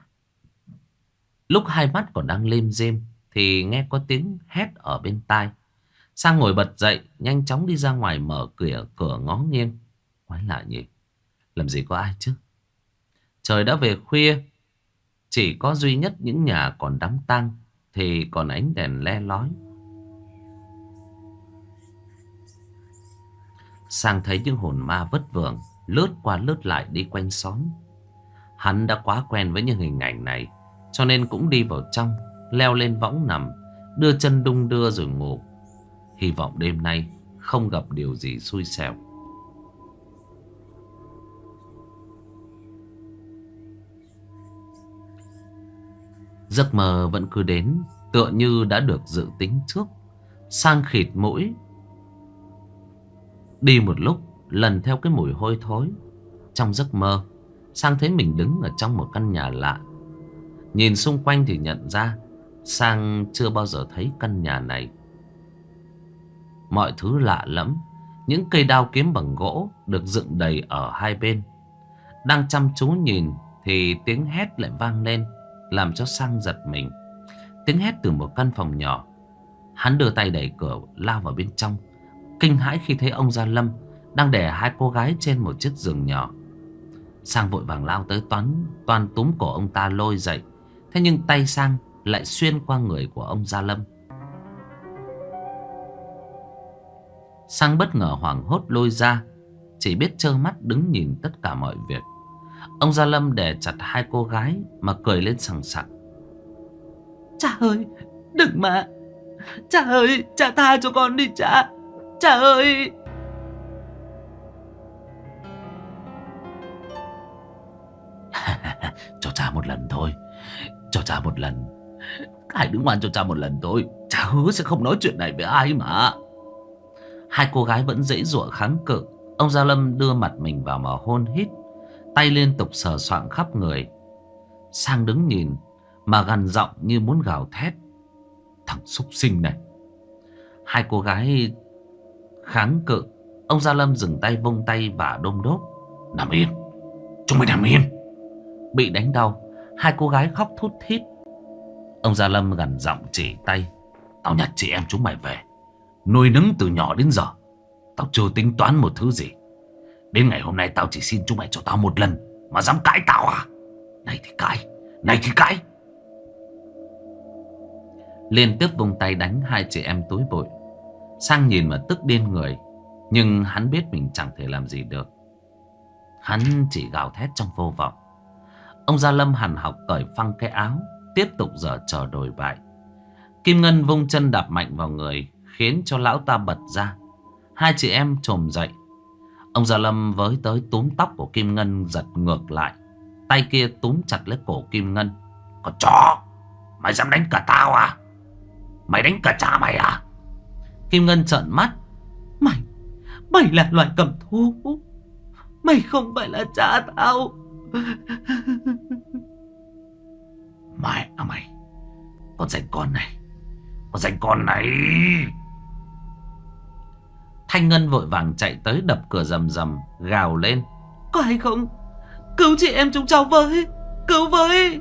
Lúc hai mắt còn đang lim dim thì nghe có tiếng hét ở bên tai. Sang ngồi bật dậy, nhanh chóng đi ra ngoài mở cửa, cửa ngó nghiêng. Quái lạ nhỉ, làm gì có ai chứ. Trời đã về khuya, chỉ có duy nhất những nhà còn đám tang thì còn ánh đèn le lói. Sang thấy những hồn ma vất vưởng lướt qua lướt lại đi quanh xóm. Hắn đã quá quen với những hình ảnh này, cho nên cũng đi vào trong, leo lên võng nằm, đưa chân đung đưa rồi ngủ. Hy vọng đêm nay không gặp điều gì xui xẻo. Giấc mơ vẫn cứ đến, tựa như đã được dự tính trước. Sang khịt mũi, đi một lúc lần theo cái mùi hôi thối. Trong giấc mơ, Sang thấy mình đứng ở trong một căn nhà lạ. Nhìn xung quanh thì nhận ra Sang chưa bao giờ thấy căn nhà này. Mọi thứ lạ lẫm. Những cây đao kiếm bằng gỗ được dựng đầy ở hai bên. Đang chăm chú nhìn thì tiếng hét lại vang lên, làm cho Sang giật mình. Tiếng hét từ một căn phòng nhỏ. Hắn đưa tay đẩy cửa lao vào bên trong, kinh hãi khi thấy ông Gia Lâm đang đè hai cô gái trên một chiếc giường nhỏ. Sang vội vàng lao tới toán toan túm cổ ông ta lôi dậy. Thế nhưng tay Sang lại xuyên qua người của ông Gia Lâm. Sang bất ngờ hoảng hốt lôi ra, chỉ biết trơ mắt đứng nhìn tất cả mọi việc. Ông Gia Lâm đè chặt hai cô gái mà cười lên sằng sặc. Cha ơi, đừng mà. Cha ơi, cha tha cho con đi cha. Cha ơi. Cho cha một lần thôi. Cho cha một lần. Hãy đứng ngoan cho cha một lần thôi. Cha hứa sẽ không nói chuyện này với ai mà. Hai cô gái vẫn giãy giụa kháng cự. Ông Gia Lâm đưa mặt mình vào mà hôn hít, tay liên tục sờ soạng khắp người. Sang đứng nhìn mà gằn giọng như muốn gào thét. Thằng súc sinh này. Hai cô gái kháng cự. Ông Gia Lâm dừng tay, vung tay và đôm đốp. Nằm yên. Chúng mày nằm yên. Bị đánh đau, hai cô gái khóc thút thít. Ông Gia Lâm gằn giọng chỉ tay. Tao nhặt chị em chúng mày về, nuôi nấng từ nhỏ đến giờ. Tao chưa tính toán một thứ gì. Đến ngày hôm nay tao chỉ xin chúng mày cho tao một lần mà dám cãi tao à? Này thì cãi, này thì cãi. Liên tiếp vung tay đánh hai chị em túi bụi. Sang nhìn mà tức điên người, nhưng hắn biết mình chẳng thể làm gì được. Hắn chỉ gào thét trong vô vọng. Ông Gia Lâm hằn học cởi phăng cái áo, tiếp tục giở trò đồi bại. Kim Ngân vung chân đạp mạnh vào người, khiến cho lão ta bật ra. Hai chị em chồm dậy. Ông Gia Lâm với tới túm tóc của Kim Ngân giật ngược lại. Tay kia túm chặt lấy cổ Kim Ngân. Con chó, mày dám đánh cả tao à? Mày đánh cả cha mày à? Kim Ngân trợn mắt. Mày, mày là loài cầm thú. Mày không phải là cha tao. Mày à mày, con danh con này, con danh con này. Thanh Ngân vội vàng chạy tới đập cửa rầm rầm, gào lên. Có hay không? Cứu chị em chúng cháu với. Cứu với.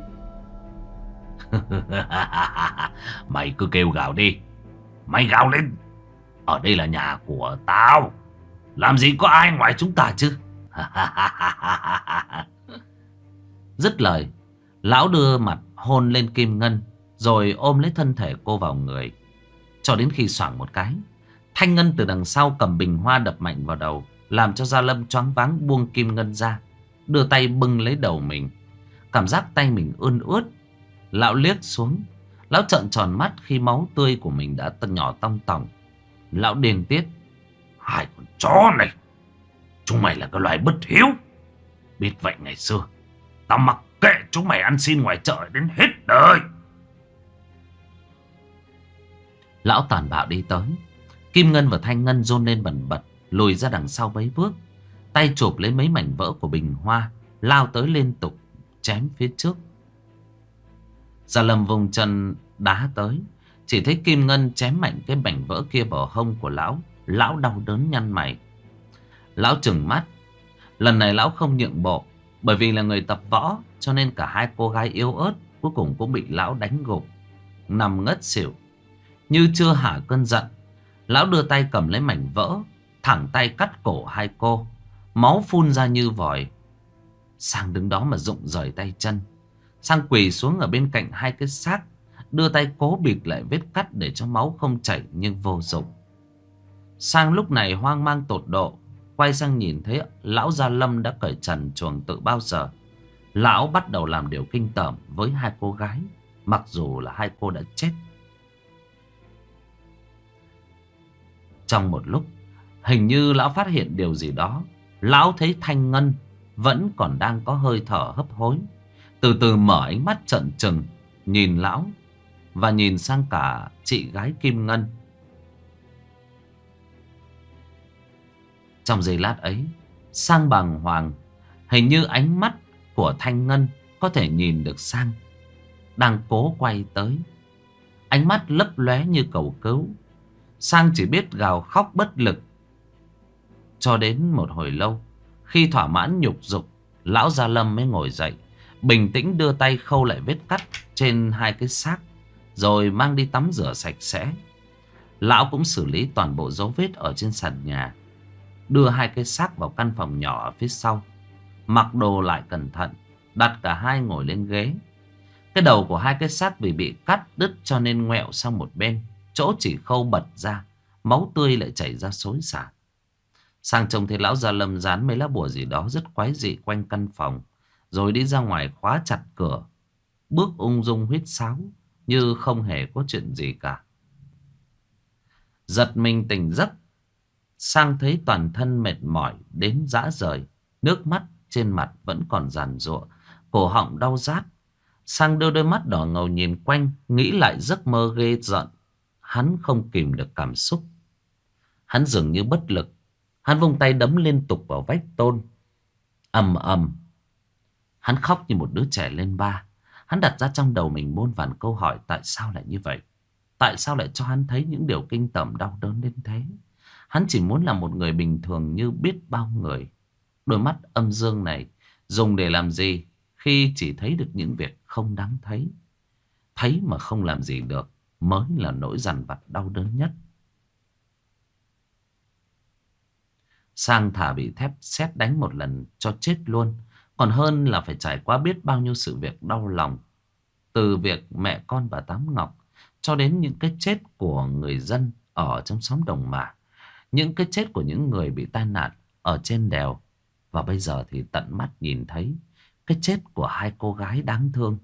Mày cứ kêu gào đi. Mày gào lên. Ở đây là nhà của tao. Làm gì có ai ngoài chúng ta chứ. Dứt lời, lão đưa mặt hôn lên Kim Ngân, rồi ôm lấy thân thể cô vào người. Cho đến khi xoảng một cái, Thanh Ngân từ đằng sau cầm bình hoa đập mạnh vào đầu, làm cho Gia Lâm choáng váng buông Kim Ngân ra, đưa tay bưng lấy đầu mình. Cảm giác tay mình ươn ướt. Lão liếc xuống. Lão trợn tròn mắt khi máu tươi của mình đã tân nhỏ tong tòng. Lão điên tiết. Hai con chó này, chúng mày là cái loài bất hiếu. Biết vậy ngày xưa tao mặc kệ chúng mày ăn xin ngoài chợ đến hết đời. Lão tàn bạo đi tới. Kim Ngân và Thanh Ngân run lên bần bật, lùi ra đằng sau mấy bước. Tay chụp lấy mấy mảnh vỡ của bình hoa, lao tới liên tục chém phía trước. Gia Lâm vùng chân đá tới. Chỉ thấy Kim Ngân chém mạnh cái mảnh vỡ kia vào hông của lão. Lão đau đớn nhăn mày. Lão trừng mắt. Lần này lão không nhượng bộ. Bởi vì là người tập võ, cho nên cả hai cô gái yếu ớt cuối cùng cũng bị lão đánh gục, nằm ngất xỉu. Như chưa hả cơn giận, lão đưa tay cầm lấy mảnh vỡ, thẳng tay cắt cổ hai cô. Máu phun ra như vòi. Sang đứng đó mà rụng rời tay chân. Sang quỳ xuống ở bên cạnh hai cái xác, đưa tay cố bịt lại vết cắt để cho máu không chảy, nhưng vô dụng. Sang lúc này hoang mang tột độ, quay sang nhìn thấy lão Gia Lâm đã cởi trần truồng tự bao giờ. Lão bắt đầu làm điều kinh tởm với hai cô gái, mặc dù là hai cô đã chết. Trong một lúc, hình như lão phát hiện điều gì đó. Lão thấy Thanh Ngân vẫn còn đang có hơi thở hấp hối. Từ từ mở ánh mắt trợn trừng, nhìn lão và nhìn sang cả chị gái Kim Ngân. Trong giây lát ấy, Sang bàng hoàng. Hình như ánh mắt của Thanh Ngân có thể nhìn được Sang đang cố quay tới. Ánh mắt lấp lóe như cầu cứu. Sang chỉ biết gào khóc bất lực. Cho đến một hồi lâu, khi thỏa mãn nhục dục, lão Gia Lâm mới ngồi dậy, bình tĩnh đưa tay khâu lại vết cắt trên hai cái xác, rồi mang đi tắm rửa sạch sẽ. Lão cũng xử lý toàn bộ dấu vết ở trên sàn nhà, đưa hai cái xác vào căn phòng nhỏ ở phía sau. mặc đồ lại cẩn thận, đặt cả hai ngồi lên ghế. Cái đầu của hai cái xác vì bị cắt đứt cho nên ngoẹo sang một bên, chỗ chỉ khâu bật ra, máu tươi lại chảy ra xối xả. Sang trông thấy lão Gia Lâm dán mấy lá bùa gì đó rất quái dị quanh căn phòng, rồi đi ra ngoài khóa chặt cửa, bước ung dung huýt sáo như không hề có chuyện gì cả. Giật mình tỉnh giấc, Sang thấy toàn thân mệt mỏi đến rã rời, nước mắt trên mặt vẫn còn giàn giụa, cổ họng đau rát. Sang đưa đôi mắt đỏ ngầu nhìn quanh, nghĩ lại giấc mơ ghê rợn. Hắn không kìm được cảm xúc. Hắn dường như bất lực. Hắn vung tay đấm liên tục vào vách tôn. Ầm ầm. Hắn khóc như một đứa trẻ lên ba. Hắn đặt ra trong đầu mình muôn vàn câu hỏi tại sao lại như vậy. Tại sao lại cho hắn thấy những điều kinh tởm đau đớn đến thế. Hắn chỉ muốn là một người bình thường như biết bao người. Đôi mắt âm dương này dùng để làm gì khi chỉ thấy được những việc không đáng thấy. Thấy mà không làm gì được mới là nỗi dằn vặt đau đớn nhất. Sang thà bị thép sét đánh một lần cho chết luôn, còn hơn là phải trải qua biết bao nhiêu sự việc đau lòng. Từ việc mẹ con bà Tám Ngọc cho đến những cái chết của người dân ở trong xóm Đồng Mả, những cái chết của những người bị tai nạn ở trên đèo. Và bây giờ thì tận mắt nhìn thấy cái chết của hai cô gái đáng thương.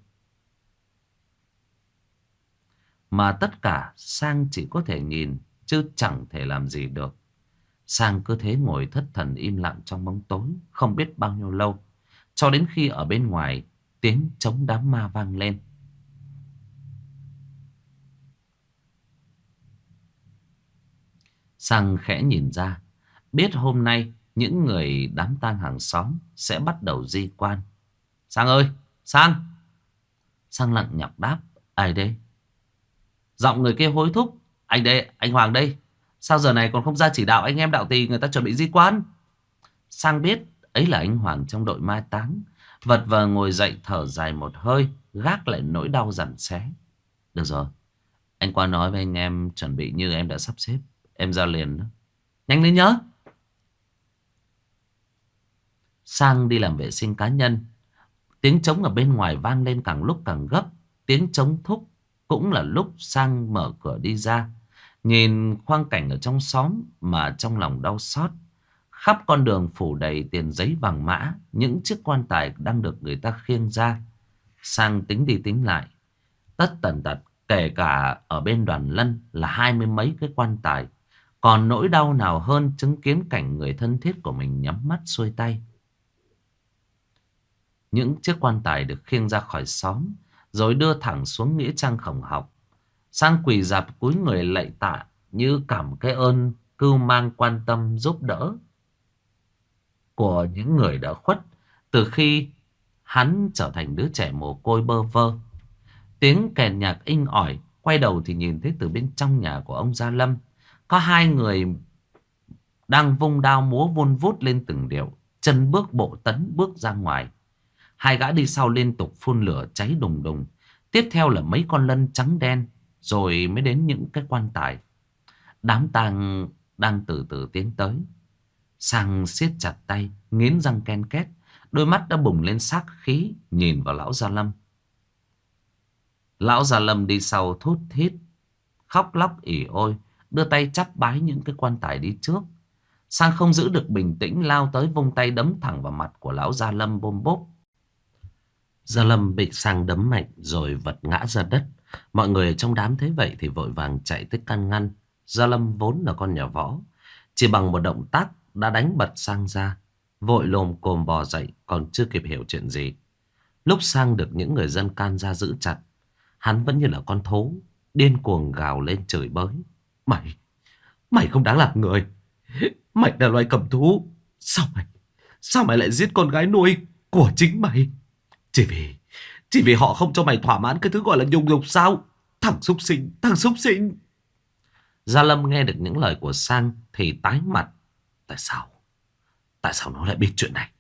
Mà tất cả Sang chỉ có thể nhìn chứ chẳng thể làm gì được. Sang cứ thế ngồi thất thần im lặng trong bóng tối không biết bao nhiêu lâu, cho đến khi ở bên ngoài tiếng trống đám ma vang lên. Sang khẽ nhìn ra, biết hôm nay những người đám tang hàng xóm sẽ bắt đầu di quan. Sang ơi, Sang! Sang lặng nhọc đáp, ai đây? Giọng người kia hối thúc, anh đây, anh Hoàng đây. Sao giờ này còn không ra chỉ đạo anh em đạo tỳ người ta chuẩn bị di quan? Sang biết ấy là anh Hoàng trong đội mai táng, vật vờ ngồi dậy thở dài một hơi, gác lại nỗi đau dằn xé. Được rồi, anh qua nói với anh em chuẩn bị như em đã sắp xếp. Em ra liền đó. Nhanh lên nhớ. Sang đi làm vệ sinh cá nhân. Tiếng trống ở bên ngoài vang lên càng lúc càng gấp. Tiếng trống thúc cũng là lúc Sang mở cửa đi ra. Nhìn khoang cảnh ở trong xóm mà trong lòng đau xót. Khắp con đường phủ đầy tiền giấy vàng mã, những chiếc quan tài đang được người ta khiêng ra. Sang tính đi tính lại, tất tần tật kể cả ở bên Đoàn Lân là hai mươi mấy cái quan tài. Còn nỗi đau nào hơn chứng kiến cảnh người thân thiết của mình nhắm mắt xuôi tay. Những chiếc quan tài được khiêng ra khỏi xóm, rồi đưa thẳng xuống nghĩa trang Khổng Học. Sang quỳ rạp cúi người lạy tạ như cảm cái ơn cưu mang quan tâm giúp đỡ của những người đã khuất từ khi hắn trở thành đứa trẻ mồ côi bơ vơ. Tiếng kèn nhạc inh ỏi, quay đầu thì nhìn thấy từ bên trong nhà của ông Gia Lâm có hai người đang vung đao múa vun vút lên từng điệu, chân bước bộ tấn bước ra ngoài. Hai gã đi sau liên tục phun lửa cháy đùng đùng. Tiếp theo là mấy con lân trắng đen, rồi mới đến những cái quan tài. Đám tang đang từ từ tiến tới. Sang siết chặt tay, nghiến răng ken két, đôi mắt đã bùng lên sát khí nhìn vào lão Gia Lâm. Lão Gia Lâm đi sau thút thít, khóc lóc ỉ ôi, đưa tay chắp bái những cái quan tài đi trước. Sang không giữ được bình tĩnh, lao tới vung tay đấm thẳng vào mặt của lão Gia Lâm bôm bốp. Gia Lâm bị Sang đấm mạnh rồi vật ngã ra đất. Mọi người ở trong đám thấy vậy thì vội vàng chạy tới can ngăn. Gia Lâm vốn là con nhà võ, chỉ bằng một động tác đã đánh bật Sang ra. Vội lồm cồm bò dậy, còn chưa kịp hiểu chuyện gì. Lúc Sang được những người dân can ra giữ chặt, hắn vẫn như là con thú, điên cuồng gào lên chửi bới. Mày, mày không đáng làm người. Mày là loài cầm thú. Sao mày, sao mày lại giết con gái nuôi của chính mày? Chỉ vì, chỉ vì họ không cho mày thỏa mãn cái thứ gọi là nhục dục sao? Thằng súc sinh, thằng súc sinh. Gia Lâm nghe được những lời của Sang thì tái mặt. Tại sao? Tại sao nó lại biết chuyện này?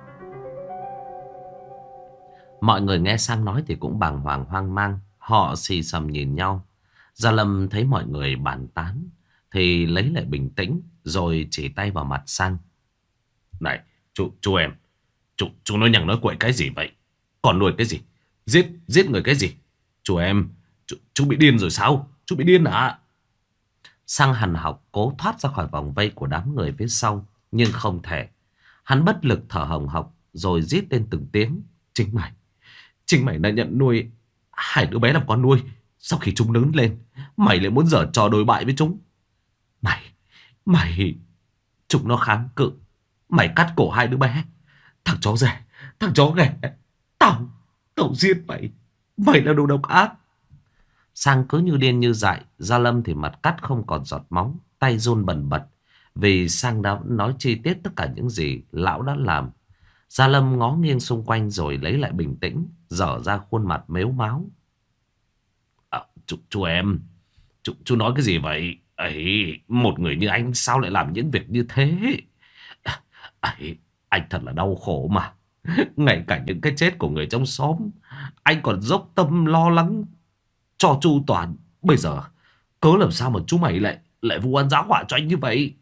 Mọi người nghe Sang nói thì cũng bàng hoàng hoang mang. Họ xì xầm nhìn nhau. Gia Lâm thấy mọi người bàn tán thì lấy lại bình tĩnh, rồi chỉ tay vào mặt Sang. Này, chú, chú em. Chú, chú nói nhằng nói quậy cái gì vậy? Còn nuôi cái gì? Giết, giết người cái gì? Chú em, chú, chú bị điên rồi sao? Chú bị điên à? Sang hằn học cố thoát ra khỏi vòng vây của đám người phía sau, nhưng không thể. Hắn bất lực thở hồng hộc rồi rít lên từng tiếng. Chính mày, chính mày đã nhận nuôi hai đứa bé làm con nuôi. Sau khi chúng lớn lên, mày lại muốn giở trò đồi bại với chúng. Mày, mày, chúng nó kháng cự. Mày cắt cổ hai đứa bé. Thằng chó rẻ, thằng chó ghẻ. Tao, tao giết mày. Mày là đồ độc ác. Sang cứ như điên như dại. Gia Lâm thì mặt cắt không còn giọt máu, tay run bần bật vì Sang đã nói chi tiết tất cả những gì lão đã làm. Gia Lâm ngó nghiêng xung quanh rồi lấy lại bình tĩnh, dở ra khuôn mặt mếu máo. À, chú, chú em, chú, chú nói cái gì vậy? Ấy, một người như anh sao lại làm những việc như thế? Ấy, anh thật là đau khổ mà. Ngay cả những cái chết của người trong xóm, anh còn dốc tâm lo lắng cho chu toàn. Bây giờ, cớ làm sao mà chú mày lại lại vu oan giá họa cho anh như vậy?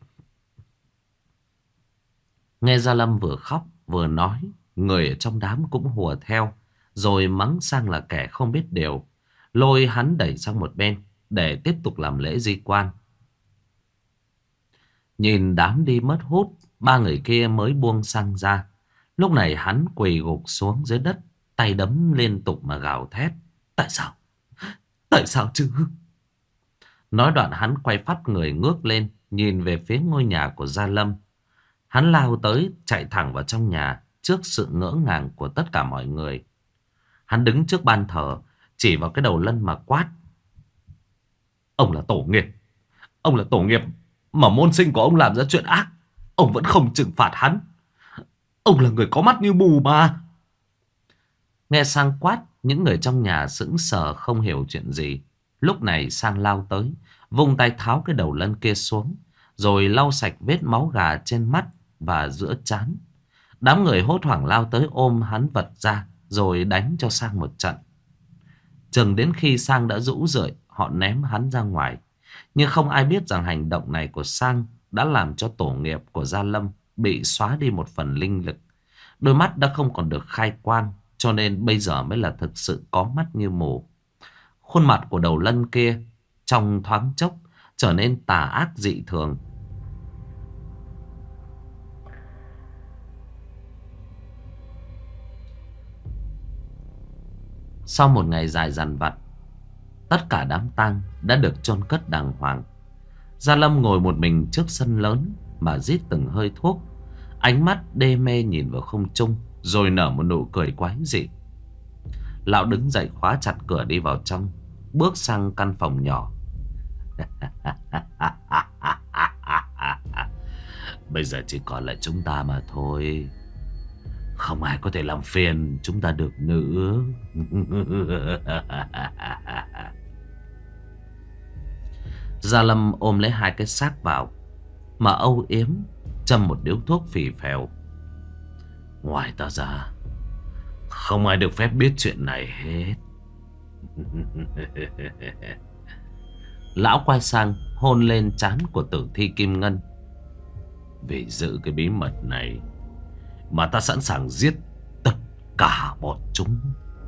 Nghe Gia Lâm vừa khóc vừa nói, người ở trong đám cũng hùa theo, rồi mắng Sang là kẻ không biết điều, lôi hắn đẩy sang một bên để tiếp tục làm lễ di quan. Nhìn đám đi mất hút, ba người kia mới buông Sang ra. Lúc này hắn quỳ gục xuống dưới đất, tay đấm liên tục mà gào thét. Tại sao? Tại sao chứ? Nói đoạn hắn quay phắt người ngước lên, nhìn về phía ngôi nhà của Gia Lâm. Hắn lao tới, chạy thẳng vào trong nhà trước sự ngỡ ngàng của tất cả mọi người. Hắn đứng trước ban thờ, chỉ vào cái đầu Lân mà quát. Ông là tổ nghiệp. Ông là tổ nghiệp mà môn sinh của ông làm ra chuyện ác, ông vẫn không trừng phạt hắn. Ông là người có mắt như mù mà. Nghe Sang quát, những người trong nhà sững sờ không hiểu chuyện gì. Lúc này Sang lao tới, vung tay tháo cái đầu Lân kia xuống, rồi lau sạch vết máu gà trên mắt và giữa trán. Đám người hốt hoảng lao tới ôm hắn vật ra, rồi đánh cho Sang một trận. Chừng đến khi Sang đã rũ rượi, họ ném hắn ra ngoài. Nhưng không ai biết rằng hành động này của Sang đã làm cho tổ nghiệp của Gia Lâm bị xóa đi một phần linh lực. Đôi mắt đã không còn được khai quang, cho nên bây giờ mới là thực sự có mắt như mù. Khuôn mặt của đầu Lân kia trong thoáng chốc trở nên tà ác dị thường. Sau một ngày dài dằn vặt, tất cả đám tang đã được chôn cất đàng hoàng. Gia Lâm ngồi một mình trước sân lớn mà rít từng hơi thuốc, ánh mắt đê mê nhìn vào không trung, rồi nở một nụ cười quái dị. Lão đứng dậy khóa chặt cửa đi vào trong, bước sang căn phòng nhỏ. Bây giờ chỉ còn lại chúng ta mà thôi. Không ai có thể làm phiền chúng ta được nữa. Gia Lâm ôm lấy hai cái xác vào mà âu yếm, châm một điếu thuốc phì phèo. Ngoài ta ra, không ai được phép biết chuyện này hết. Lão quay sang hôn lên trán của tử thi Kim Ngân. Vì giữ cái bí mật này mà ta sẵn sàng giết tất cả bọn chúng.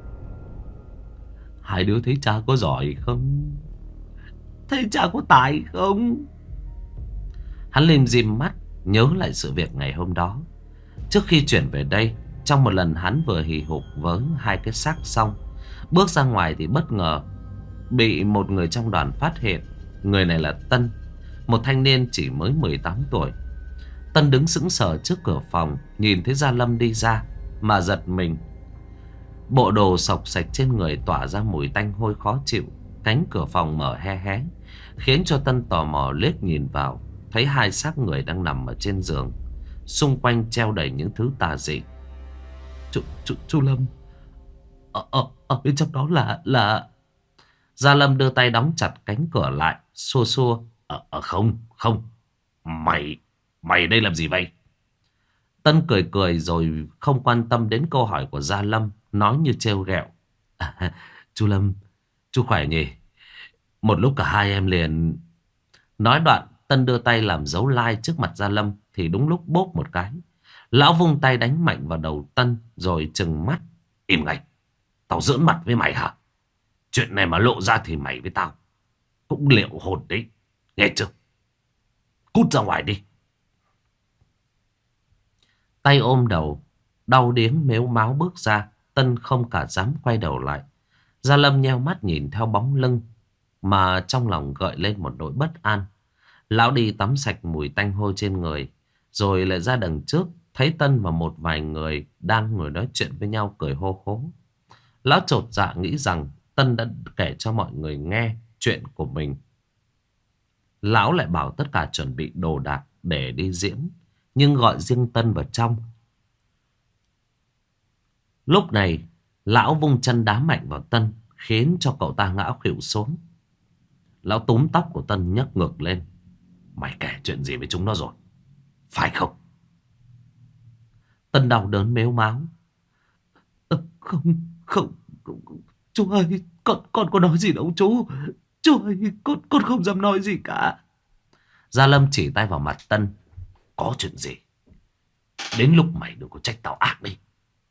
Hai đứa thấy cha có giỏi không? Thấy cha có tài không? Hắn lim dim mắt nhớ lại sự việc ngày hôm đó. Trước khi chuyển về đây, trong một lần hắn vừa hì hục với hai cái xác xong, bước ra ngoài thì bất ngờ bị một người trong đoàn phát hiện. Người này là Tân, một thanh niên chỉ mới mười tám tuổi. Tân đứng sững sờ trước cửa phòng, nhìn thấy Gia Lâm đi ra mà giật mình. Bộ đồ xộc xạch trên người tỏa ra mùi tanh hôi khó chịu. Cánh cửa phòng mở hé hé, khiến cho Tân tò mò liếc nhìn vào, thấy hai xác người đang nằm ở trên giường, xung quanh treo đầy những thứ tà dị. Chú, chú, chú Lâm, ở, ở, ở bên trong đó là, là... Gia Lâm đưa tay đóng chặt cánh cửa lại, xua xua. Ờ, à, không, không, mày, mày đây làm gì vậy? Tân cười cười rồi không quan tâm đến câu hỏi của Gia Lâm, nói như trêu ghẹo. À, chú Lâm, chú khỏe nhỉ? Một lúc cả hai em liền... Nói đoạn, Tân đưa tay làm dấu like trước mặt Gia Lâm, thì đúng lúc bốp một cái, Lão vung tay đánh mạnh vào đầu Tân rồi trừng mắt. Im ngay. Tao giỡn mặt với mày hả? Chuyện này mà lộ ra thì mày với tao cũng liệu hồn đấy. Nghe chưa? Cút ra ngoài đi. Tay ôm đầu, đau điếng mếu máo bước ra. Tân không cả dám quay đầu lại. Gia Lâm nheo mắt nhìn theo bóng lưng, mà trong lòng gợi lên một nỗi bất an. Lão đi tắm sạch mùi tanh hôi trên người, rồi lại ra đằng trước, thấy Tân và một vài người đang ngồi nói chuyện với nhau cười hô hố. Lão chột dạ nghĩ rằng Tân đã kể cho mọi người nghe chuyện của mình. Lão lại bảo tất cả chuẩn bị đồ đạc để đi diễn, nhưng gọi riêng Tân vào trong. Lúc này lão vung chân đá mạnh vào Tân, khiến cho cậu ta ngã khuỵu xuống. Lão túm tóc của Tân nhấc ngược lên. Mày kể chuyện gì với chúng nó rồi, phải không? Tân đau đớn mếu máo. Ờ, không, không, không, chú ơi, con, con có nói gì đâu chú. Chú ơi, con, con không dám nói gì cả. Gia Lâm chỉ tay vào mặt Tân. Có chuyện gì? Đến lúc mày đừng có trách tao ác đi.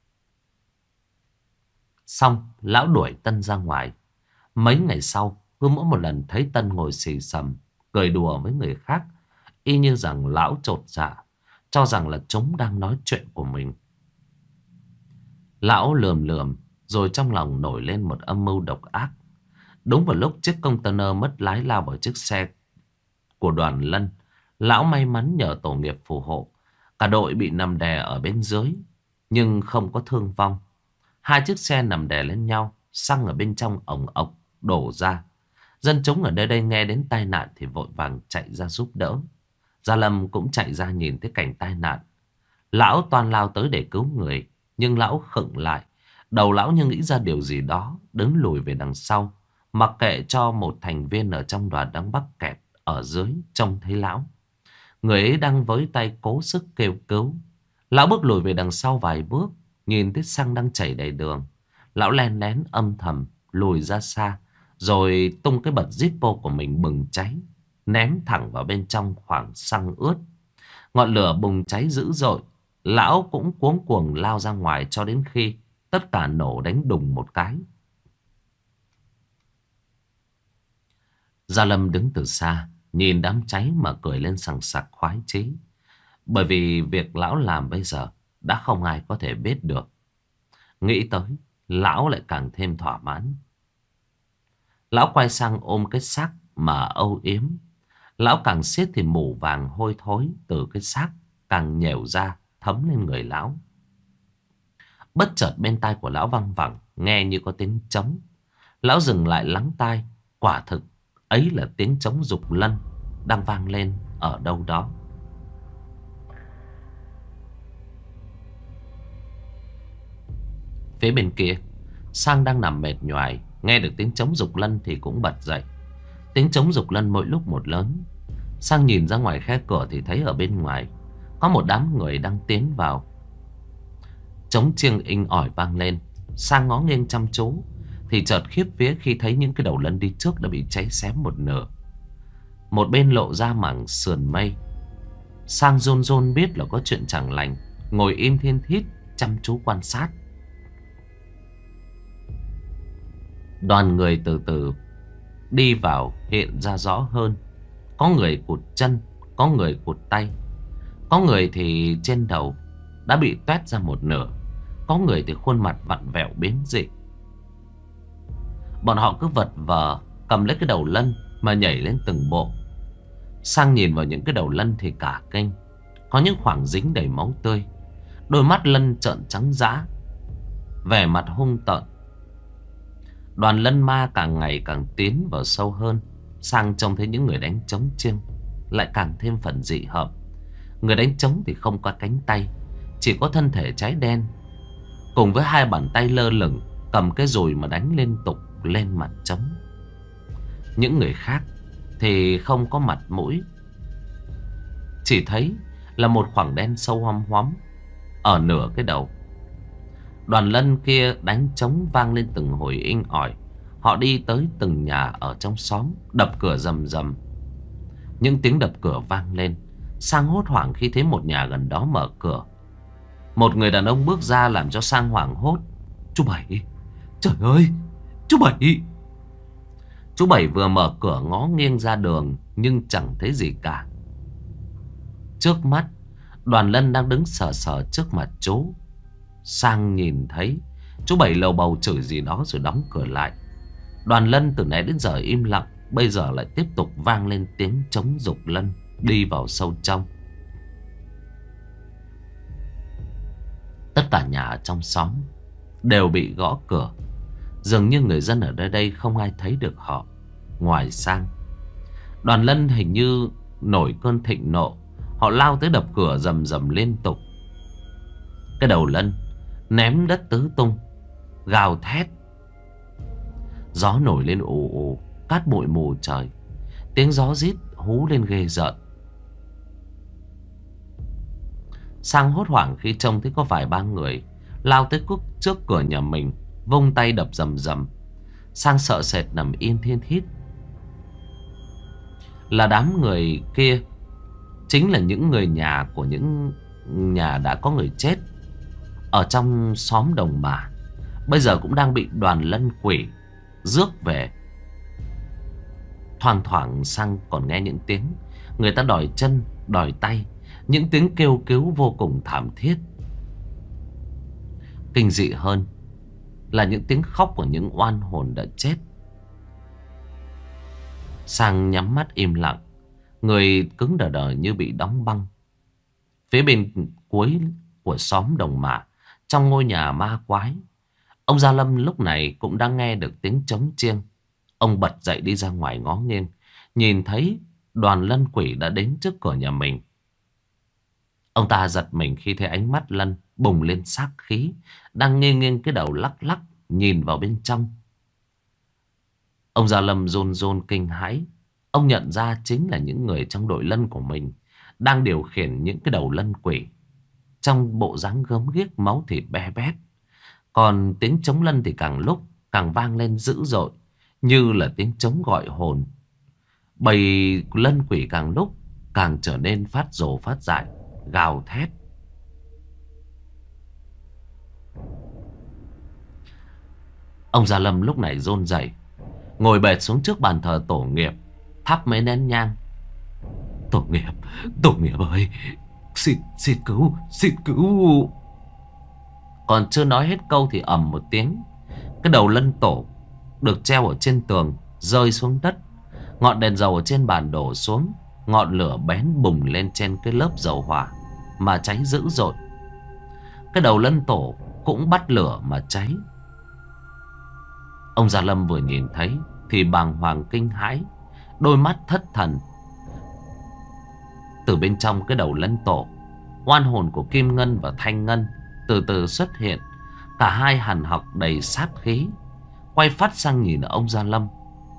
Xong, lão đuổi Tân ra ngoài. Mấy ngày sau, cứ mỗi một lần thấy Tân ngồi xì xầm, cười đùa với người khác, y như rằng lão chột dạ, cho rằng là chúng đang nói chuyện của mình. Lão lườm lườm, rồi trong lòng nổi lên một âm mưu độc ác. Đúng vào lúc chiếc container mất lái lao vào chiếc xe của Đoàn Lân, lão may mắn nhờ tổ nghiệp phù hộ, cả đội bị nằm đè ở bên dưới, nhưng không có thương vong. Hai chiếc xe nằm đè lên nhau, xăng ở bên trong ồng ộc đổ ra. Dân chúng ở nơi đây nghe đến tai nạn thì vội vàng chạy ra giúp đỡ. Gia Lâm cũng chạy ra nhìn thấy cảnh tai nạn. Lão toan lao tới để cứu người, nhưng lão khựng lại. Đầu lão như nghĩ ra điều gì đó, đứng lùi về đằng sau, mặc kệ cho một thành viên ở trong đoàn đang mắc kẹt ở dưới trông thấy lão. Người ấy đang với tay cố sức kêu cứu. Lão bước lùi về đằng sau vài bước, nhìn thấy xăng đang chảy đầy đường. Lão len lén âm thầm lùi ra xa, rồi tung cái bật Zippo của mình bừng cháy, ném thẳng vào bên trong khoảng xăng ướt. Ngọn lửa bùng cháy dữ dội. Lão cũng cuống cuồng lao ra ngoài cho đến khi tất cả nổ đánh đùng một cái. Gia Lâm đứng từ xa, nhìn đám cháy mà cười lên sằng sặc khoái chí. Bởi vì việc lão làm bây giờ đã không ai có thể biết được. Nghĩ tới, lão lại càng thêm thỏa mãn. Lão quay sang ôm cái xác mà âu yếm. Lão càng siết thì mủ vàng hôi thối từ cái xác càng nhèo ra thấm lên người lão. Bất chợt bên tai của lão văng vẳng, nghe như có tiếng trống. Lão dừng lại lắng tai. Quả thực ấy là tiếng trống Dục Lân đang vang lên ở đâu đó. Phía bên kia, Sang đang nằm mệt nhoài, nghe được tiếng trống Dục Lân thì cũng bật dậy. Tiếng trống Dục Lân mỗi lúc một lớn. Sang nhìn ra ngoài khe cửa thì thấy ở bên ngoài có một đám người đang tiến vào. Trống chiêng inh ỏi vang lên. Sang ngó nghiêng chăm chú thì chợt khiếp vía khi thấy những cái đầu lân đi trước đã bị cháy xém một nửa. Một bên lộ ra mảng sườn mây. Sang run run biết là có chuyện chẳng lành, ngồi im thiên thít chăm chú quan sát. Đoàn người từ từ đi vào hiện ra rõ hơn. Có người cụt chân, có người cụt tay, có người thì trên đầu đã bị toét ra một nửa, có người thì khuôn mặt vặn vẹo biến dị. Bọn họ cứ vật vờ cầm lấy cái đầu lân mà nhảy lên từng bộ. Sang nhìn vào những cái đầu lân thì cả kinh. Có những khoảng dính đầy máu tươi, đôi mắt lân trợn trắng dã, vẻ mặt hung tợn. Đoàn lân ma càng ngày càng tiến vào sâu hơn. Sang trông thấy những người đánh trống chiêng lại càng thêm phần dị hợm. Người đánh trống thì không có cánh tay, chỉ có thân thể cháy đen, cùng với hai bàn tay lơ lửng cầm cái dùi mà đánh liên tục lên mặt trống. Những người khác thì không có mặt mũi, chỉ thấy là một khoảng đen sâu hoăm hoắm ở nửa cái đầu. Đoàn lân kia đánh trống vang lên từng hồi inh ỏi. Họ đi tới từng nhà ở trong xóm, đập cửa rầm rầm. Những tiếng đập cửa vang lên. Sang hốt hoảng khi thấy một nhà gần đó mở cửa. Một người đàn ông bước ra làm cho Sang hoảng hốt. Chú Bảy, trời ơi, chú Bảy. Chú Bảy vừa mở cửa ngó nghiêng ra đường nhưng chẳng thấy gì cả. Trước mắt Đoàn Lân đang đứng sờ sờ trước mặt chú. Sang nhìn thấy chú Bảy lầu bầu chửi gì đó rồi đóng cửa lại. Đoàn Lân từ nãy đến giờ im lặng, bây giờ lại tiếp tục vang lên tiếng trống giục Lân đi vào sâu trong. Tất cả nhà ở trong xóm đều bị gõ cửa. Dường như người dân ở đây đây không ai thấy được họ ngoài Sang. Đoàn Lân hình như nổi cơn thịnh nộ. Họ lao tới đập cửa rầm rầm liên tục. Cái đầu Lân ném đất tứ tung, gào thét. Gió nổi lên ù ù, cát bụi mù trời. Tiếng gió rít hú lên ghê rợn. Sang hốt hoảng khi trông thấy có vài ba người lao tới cúc trước cửa nhà mình, vung tay đập rầm rầm. Sang sợ sệt nằm yên thiên thít. Là đám người kia chính là những người nhà của những nhà đã có người chết ở trong xóm Đồng Mà. Bây giờ cũng đang bị đoàn lân quỷ rước về. Thoang thoảng Sang còn nghe những tiếng người ta đòi chân, đòi tay, những tiếng kêu cứu vô cùng thảm thiết. Kinh dị hơn là những tiếng khóc của những oan hồn đã chết. Sang nhắm mắt im lặng, người cứng đờ đờ như bị đóng băng. Phía bên cuối của xóm Đồng Mạ, trong ngôi nhà ma quái, ông Gia Lâm lúc này cũng đang nghe được tiếng trống chiêng. Ông bật dậy đi ra ngoài ngó nghiêng, nhìn thấy đoàn lân quỷ đã đến trước cửa nhà mình. Ông ta giật mình khi thấy ánh mắt Lân bùng lên sát khí, đang nghiêng nghiêng cái đầu lắc lắc nhìn vào bên trong. Ông Gia Lâm run run kinh hãi. Ông nhận ra chính là những người trong đội Lân của mình đang điều khiển những cái đầu lân quỷ, trong bộ dáng gớm ghiếc, máu thịt be bét. Còn tiếng trống lân thì càng lúc càng vang lên dữ dội, như là tiếng trống gọi hồn. Bầy lân quỷ càng lúc càng trở nên phát rồ phát dại, gào thét. Ông Gia Lâm lúc này run rẩy, ngồi bệt xuống trước bàn thờ tổ nghiệp, thắp mấy nén nhang. Tổ nghiệp, tổ nghiệp ơi, xin, xin cứu, xin cứu. Còn chưa nói hết câu thì ầm một tiếng, cái đầu lân tổ được treo ở trên tường rơi xuống đất. Ngọn đèn dầu ở trên bàn đổ xuống, ngọn lửa bén bùng lên trên cái lớp dầu hỏa mà cháy dữ dội. Cái đầu lân tổ cũng bắt lửa mà cháy. Ông Gia Lâm vừa nhìn thấy thì bàng hoàng kinh hãi, đôi mắt thất thần. Từ bên trong cái đầu lân tổ, oan hồn của Kim Ngân và Thanh Ngân từ từ xuất hiện. Cả hai hằn học đầy sát khí, quay phát sang nhìn ông Gia Lâm.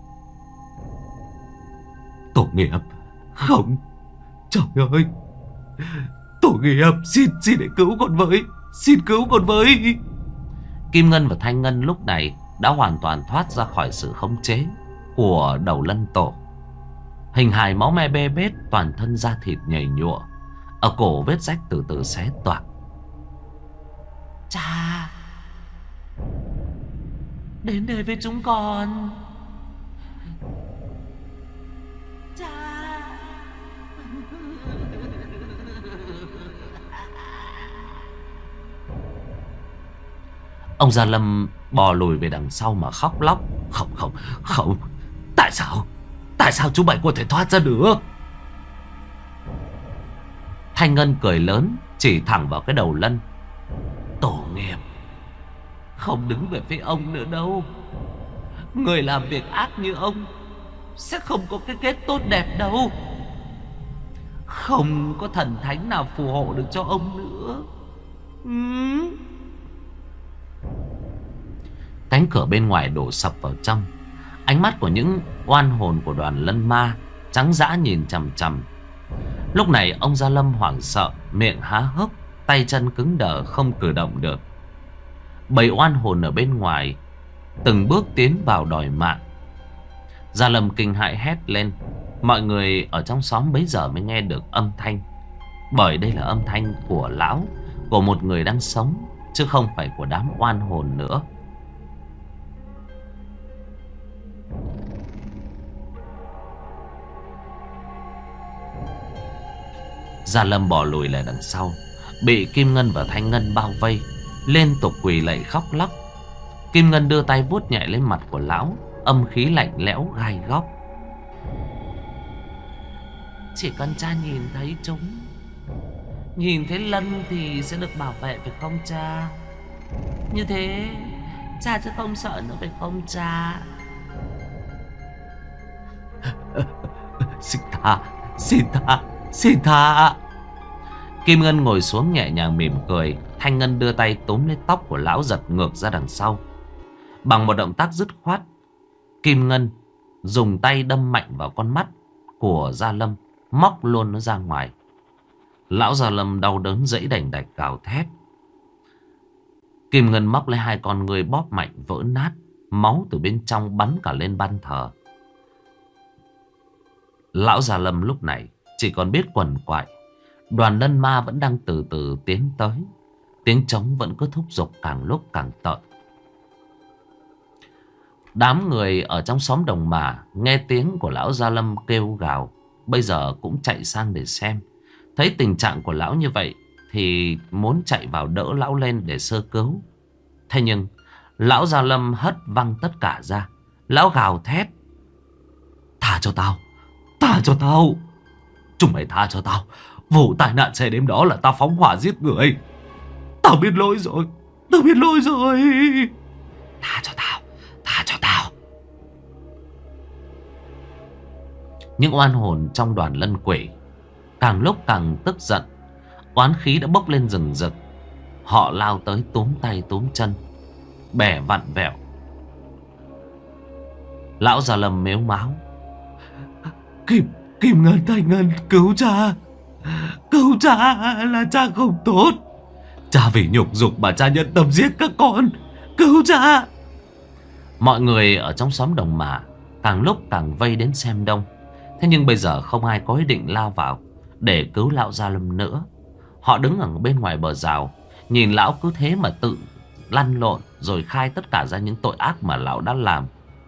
Tổ nghiệp, không, trời ơi, tổ nghiệp, xin, xin hãy cứu con với, xin cứu con với. Kim Ngân và Thanh Ngân lúc này đã hoàn toàn thoát ra khỏi sự khống chế của đầu lân tổ. Hình hài máu me bê bết, toàn thân da thịt nhầy nhụa, ở cổ vết rách từ từ xé toạc. Cha, đến đây với chúng con. Cha. Ông Gia Lâm bò lùi về đằng sau mà khóc lóc. Không, không, không. Tại sao? Tại sao chú Bảy có thể thoát ra được? Thanh Ngân cười lớn, chỉ thẳng vào cái đầu Lân. Tổ nghiệp không đứng về phía ông nữa đâu. Người làm việc ác như ông sẽ không có cái kết tốt đẹp đâu. Không có thần thánh nào phù hộ được cho ông nữa. ừ. Cánh cửa bên ngoài đổ sập vào trong. Ánh mắt của những oan hồn của đoàn lân ma trắng dã nhìn chằm chằm. Lúc này ông Gia Lâm hoảng sợ, miệng há hốc, tay chân cứng đờ không cử động được. Bầy oan hồn ở bên ngoài từng bước tiến vào đòi mạng. Gia Lâm kinh hãi hét lên. Mọi người ở trong xóm bấy giờ mới nghe được âm thanh, bởi đây là âm thanh của lão, của một người đang sống, chứ không phải của đám oan hồn nữa. Gia Lâm bỏ lùi lại đằng sau, bị Kim Ngân và Thanh Ngân bao vây, liên tục quỳ lạy khóc lóc. Kim Ngân đưa tay vuốt nhẹ lên mặt của lão, âm khí lạnh lẽo gai góc. Chỉ cần cha nhìn thấy chúng, nhìn thấy Lân thì sẽ được bảo vệ, phải không cha? Như thế cha sẽ không sợ nữa, phải không cha? Xin tha, xin tha, xin tha. Kim Ngân ngồi xuống nhẹ nhàng mỉm cười. Thanh Ngân đưa tay túm lấy tóc của lão, giật ngược ra đằng sau. Bằng một động tác dứt khoát, Kim Ngân dùng tay đâm mạnh vào con mắt của Gia Lâm, móc luôn nó ra ngoài. Lão Gia Lâm đau đớn giãy đành đạch gào thét. Kim Ngân móc lấy hai con ngươi bóp mạnh vỡ nát, máu từ bên trong bắn cả lên ban thờ. Lão Gia Lâm lúc này chỉ còn biết quằn quại. Đoàn lân ma vẫn đang từ từ tiến tới, tiếng trống vẫn cứ thúc giục càng lúc càng tợn. Đám người ở trong xóm Đồng Mà nghe tiếng của lão Gia Lâm kêu gào, bây giờ cũng chạy sang để xem. Thấy tình trạng của lão như vậy thì muốn chạy vào đỡ lão lên để sơ cứu. Thế nhưng lão Gia Lâm hất văng tất cả ra. Lão gào thét: Tha cho tao, tha cho tao, chúng mày tha cho tao. Vụ tai nạn xe đêm đó là tao phóng hỏa giết người. Tao biết lỗi rồi, tao biết lỗi rồi. Tha cho tao, tha cho tao. Những oan hồn trong đoàn lân quỷ càng lúc càng tức giận. Oán khí đã bốc lên rừng rực. Họ lao tới túm tay túm chân, bẻ vặn vẹo. Lão Gia Lâm mếu máo: Kim, Kim Ngân, Thanh Ngân, cứu cha, cứu cha, là cha không tốt. Cha vì nhục dục mà cha nhân tâm giết các con, cứu cha. Mọi người ở trong xóm Đồng Mà càng lúc càng vây đến xem đông. Thế nhưng bây giờ không ai có ý định lao vào để cứu lão Gia Lâm nữa. Họ đứng ở bên ngoài bờ rào, nhìn lão cứ thế mà tự lăn lộn, rồi khai tất cả ra những tội ác mà lão đã làm.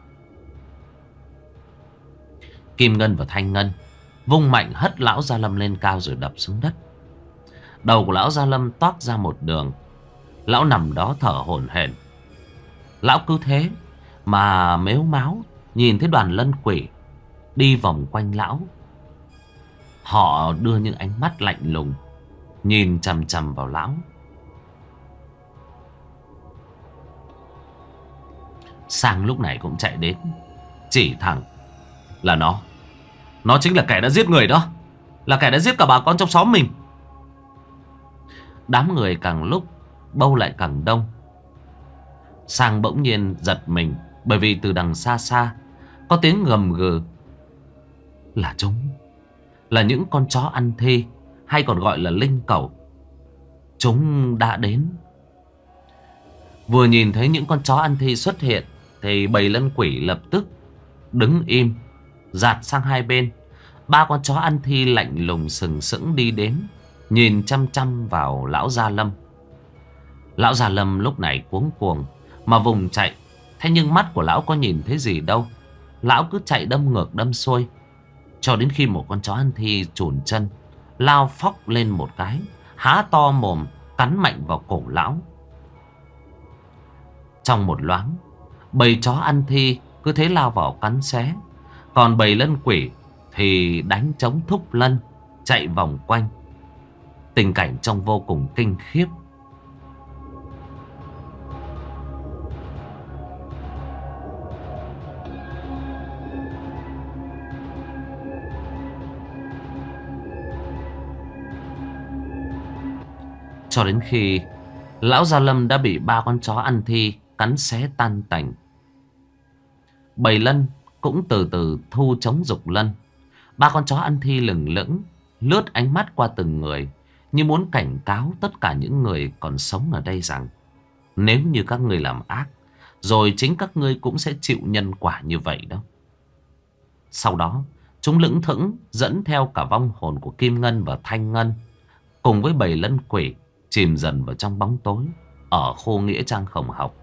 Kim Ngân và Thanh Ngân vung mạnh hất lão Gia Lâm lên cao rồi đập xuống đất. Đầu của lão Gia Lâm toát ra một đường. Lão nằm đó thở hổn hển. Lão cứ thế mà mếu máo nhìn thấy đoàn lân quỷ đi vòng quanh lão. Họ đưa những ánh mắt lạnh lùng nhìn chằm chằm vào lão. Sang lúc này cũng chạy đến, chỉ thẳng: Là nó, nó chính là kẻ đã giết người đó, là kẻ đã giết cả bà con trong xóm mình. Đám người càng lúc bâu lại càng đông. Sang bỗng nhiên giật mình, bởi vì từ đằng xa xa có tiếng gầm gừ. Là chúng, là những con chó ăn thi, hay còn gọi là linh cẩu. Chúng đã đến. Vừa nhìn thấy những con chó ăn thi xuất hiện thì bầy lân quỷ lập tức đứng im, dạt sang hai bên. Ba con chó ăn thi lạnh lùng sừng sững đi đến, nhìn chăm chăm vào lão Gia Lâm. Lão Gia Lâm lúc này cuống cuồng mà vùng chạy. Thế nhưng mắt của lão có nhìn thấy gì đâu. Lão cứ chạy đâm ngược đâm xuôi, cho đến khi một con chó ăn thi chùn chân lao phóc lên một cái, há to mồm cắn mạnh vào cổ lão. Trong một loáng, bầy chó ăn thi cứ thế lao vào cắn xé. Còn bầy lân quỷ thì đánh trống thúc lân, chạy vòng quanh. Tình cảnh trông vô cùng kinh khiếp. Cho đến khi lão Gia Lâm đã bị ba con chó ăn thi cắn xé tan tành. Bầy lân cũng từ từ thu chống dục lân. Ba con chó ăn thi lừng lững lướt ánh mắt qua từng người, như muốn cảnh cáo tất cả những người còn sống ở đây rằng nếu như các ngươi làm ác, rồi chính các ngươi cũng sẽ chịu nhân quả như vậy đó. Sau đó chúng lững thững dẫn theo cả vong hồn của Kim Ngân và Thanh Ngân cùng với bầy lân quỷ chìm dần vào trong bóng tối ở khu nghĩa trang Khổng Học.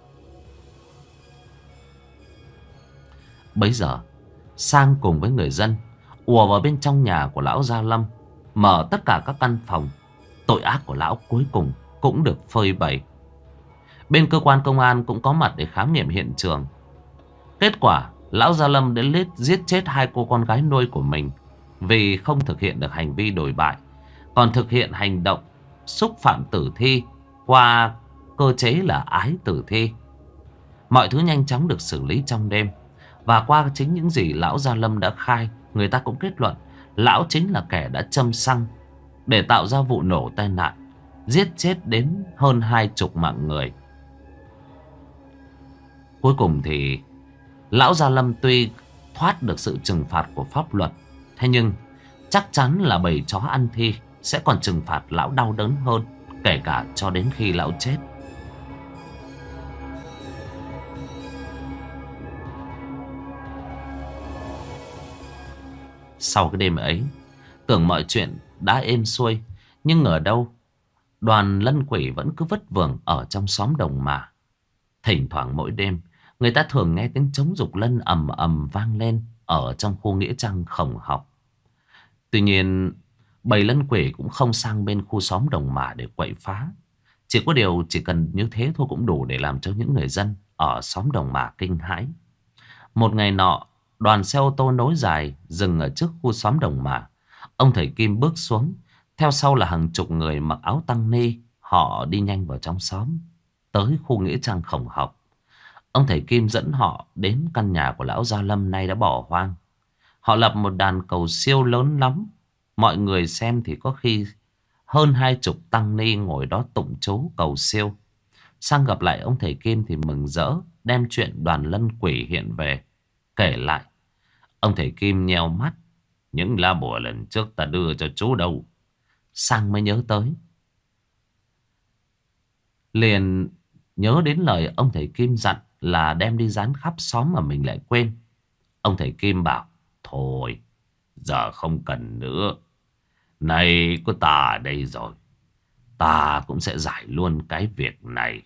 Bấy giờ Sang cùng với người dân ùa vào bên trong nhà của lão Gia Lâm, mở tất cả các căn phòng. Tội ác của lão cuối cùng cũng được phơi bày. Bên cơ quan công an cũng có mặt để khám nghiệm hiện trường. Kết quả lão Gia Lâm đã lết giết chết hai cô con gái nuôi của mình vì không thực hiện được hành vi đồi bại, còn thực hiện hành động xúc phạm tử thi qua cơ chế là ái tử thi. Mọi thứ nhanh chóng được xử lý trong đêm. Và qua chính những gì lão Gia Lâm đã khai, người ta cũng kết luận lão chính là kẻ đã châm xăng để tạo ra vụ nổ tai nạn, giết chết đến hơn hai chục mạng người. Cuối cùng thì lão Gia Lâm tuy thoát được sự trừng phạt của pháp luật, thế nhưng chắc chắn là bầy chó ăn thi sẽ còn trừng phạt lão đau đớn hơn, kể cả cho đến khi lão chết. Sau cái đêm ấy, tưởng mọi chuyện đã êm xuôi, nhưng ở đâu đoàn lân quỷ vẫn cứ vất vưởng ở trong xóm Đồng Mà. Thỉnh thoảng mỗi đêm, người ta thường nghe tiếng trống dục lân ầm ầm vang lên ở trong khu nghĩa trang Khổng Học. Tuy nhiên, bầy lân quỷ cũng không sang bên khu xóm Đồng Mà để quậy phá. Chỉ có điều chỉ cần như thế thôi cũng đủ để làm cho những người dân ở xóm Đồng Mà kinh hãi. Một ngày nọ, đoàn xe ô tô nối dài dừng ở trước khu xóm Đồng Mà. Ông thầy Kim bước xuống, theo sau là hàng chục người mặc áo tăng ni. Họ đi nhanh vào trong xóm, tới khu nghĩa trang Khổng Học. Ông thầy Kim dẫn họ đến căn nhà của lão Gia Lâm nay đã bỏ hoang. Họ lập một đàn cầu siêu lớn lắm. Mọi người xem thì có khi hơn hai chục tăng ni ngồi đó tụng chú cầu siêu. Sang gặp lại ông thầy Kim thì mừng rỡ, đem chuyện đoàn lân quỷ hiện về kể lại. Ông thầy Kim nheo mắt. Những lá bùa lần trước ta đưa cho chú đâu? Sang mới nhớ tới. Liền nhớ đến lời ông thầy Kim dặn là đem đi dán khắp xóm mà mình lại quên. Ông thầy Kim bảo: thôi, giờ không cần nữa. Này có ta ở đây rồi, ta cũng sẽ giải luôn cái việc này.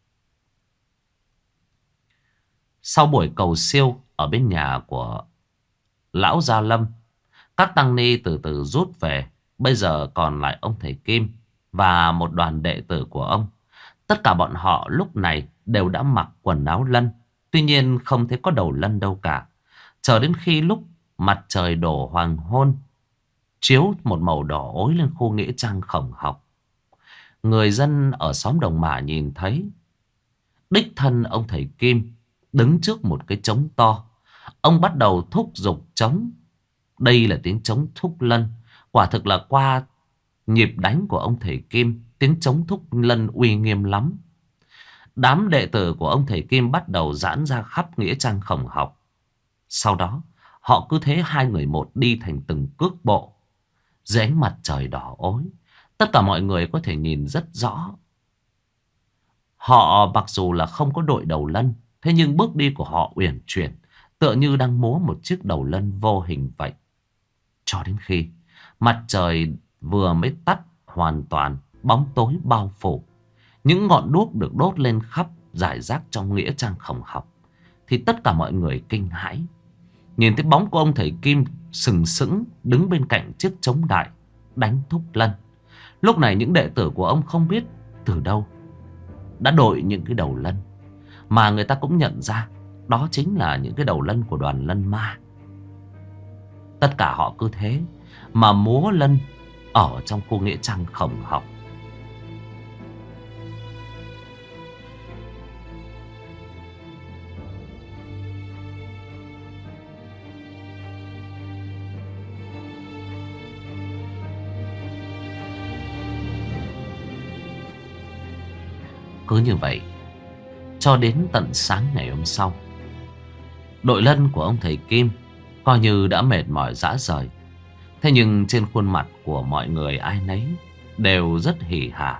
Sau buổi cầu siêu ở bên nhà của lão Gia Lâm, các tăng ni từ từ rút về. Bây giờ còn lại ông thầy Kim và một đoàn đệ tử của ông. Tất cả bọn họ lúc này đều đã mặc quần áo lân. Tuy nhiên không thấy có đầu lân đâu cả. Chờ đến khi lúc mặt trời đổ hoàng hôn, chiếu một màu đỏ ối lên khu nghĩa trang Khổng Học, người dân ở xóm Đồng Mà nhìn thấy đích thân ông thầy Kim đứng trước một cái trống to. Ông bắt đầu thúc giục trống. Đây là tiếng trống thúc lân. Quả thực là qua nhịp đánh của ông thầy Kim, tiếng trống thúc lân uy nghiêm lắm. Đám đệ tử của ông thầy Kim bắt đầu giãn ra khắp nghĩa trang Khổng Học. Sau đó họ cứ thế hai người một đi thành từng cước bộ. Dưới ánh mặt trời đỏ ối, tất cả mọi người có thể nhìn rất rõ. Họ mặc dù là không có đội đầu lân, thế nhưng bước đi của họ uyển chuyển, tựa như đang múa một chiếc đầu lân vô hình vậy. Cho đến khi mặt trời vừa mới tắt hoàn toàn, bóng tối bao phủ, những ngọn đuốc được đốt lên khắp rải rác trong nghĩa trang Khổng Học, thì tất cả mọi người kinh hãi. Nhìn thấy bóng của ông thầy Kim sừng sững đứng bên cạnh chiếc trống đại đánh thúc lân. Lúc này những đệ tử của ông không biết từ đâu đã đội những cái đầu lân, mà người ta cũng nhận ra đó chính là những cái đầu lân của đoàn lân ma. Tất cả họ cứ thế mà múa lân ở trong khu nghĩa trang Khổng Học. Cứ như vậy cho đến tận sáng ngày hôm sau, đội lân của ông thầy Kim coi như đã mệt mỏi rã rời. Thế nhưng trên khuôn mặt của mọi người ai nấy đều rất hỉ hả.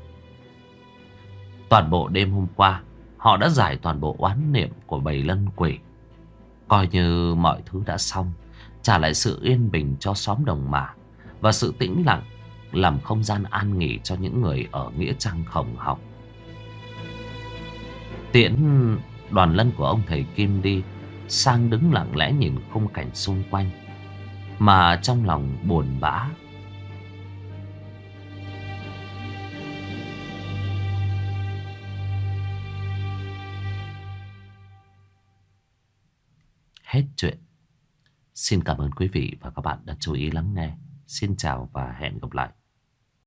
Toàn bộ đêm hôm qua họ đã giải toàn bộ oán niệm của bầy lân quỷ. Coi như mọi thứ đã xong, trả lại sự yên bình cho xóm Đồng Mà và sự tĩnh lặng làm không gian an nghỉ cho những người ở nghĩa trang khổng học. Tiễn đoàn lân của ông thầy Kim đi, Sang đứng lặng lẽ nhìn khung cảnh xung quanh mà trong lòng buồn bã. Hết chuyện. Xin cảm ơn quý vị và các bạn đã chú ý lắng nghe. Xin chào và hẹn gặp lại.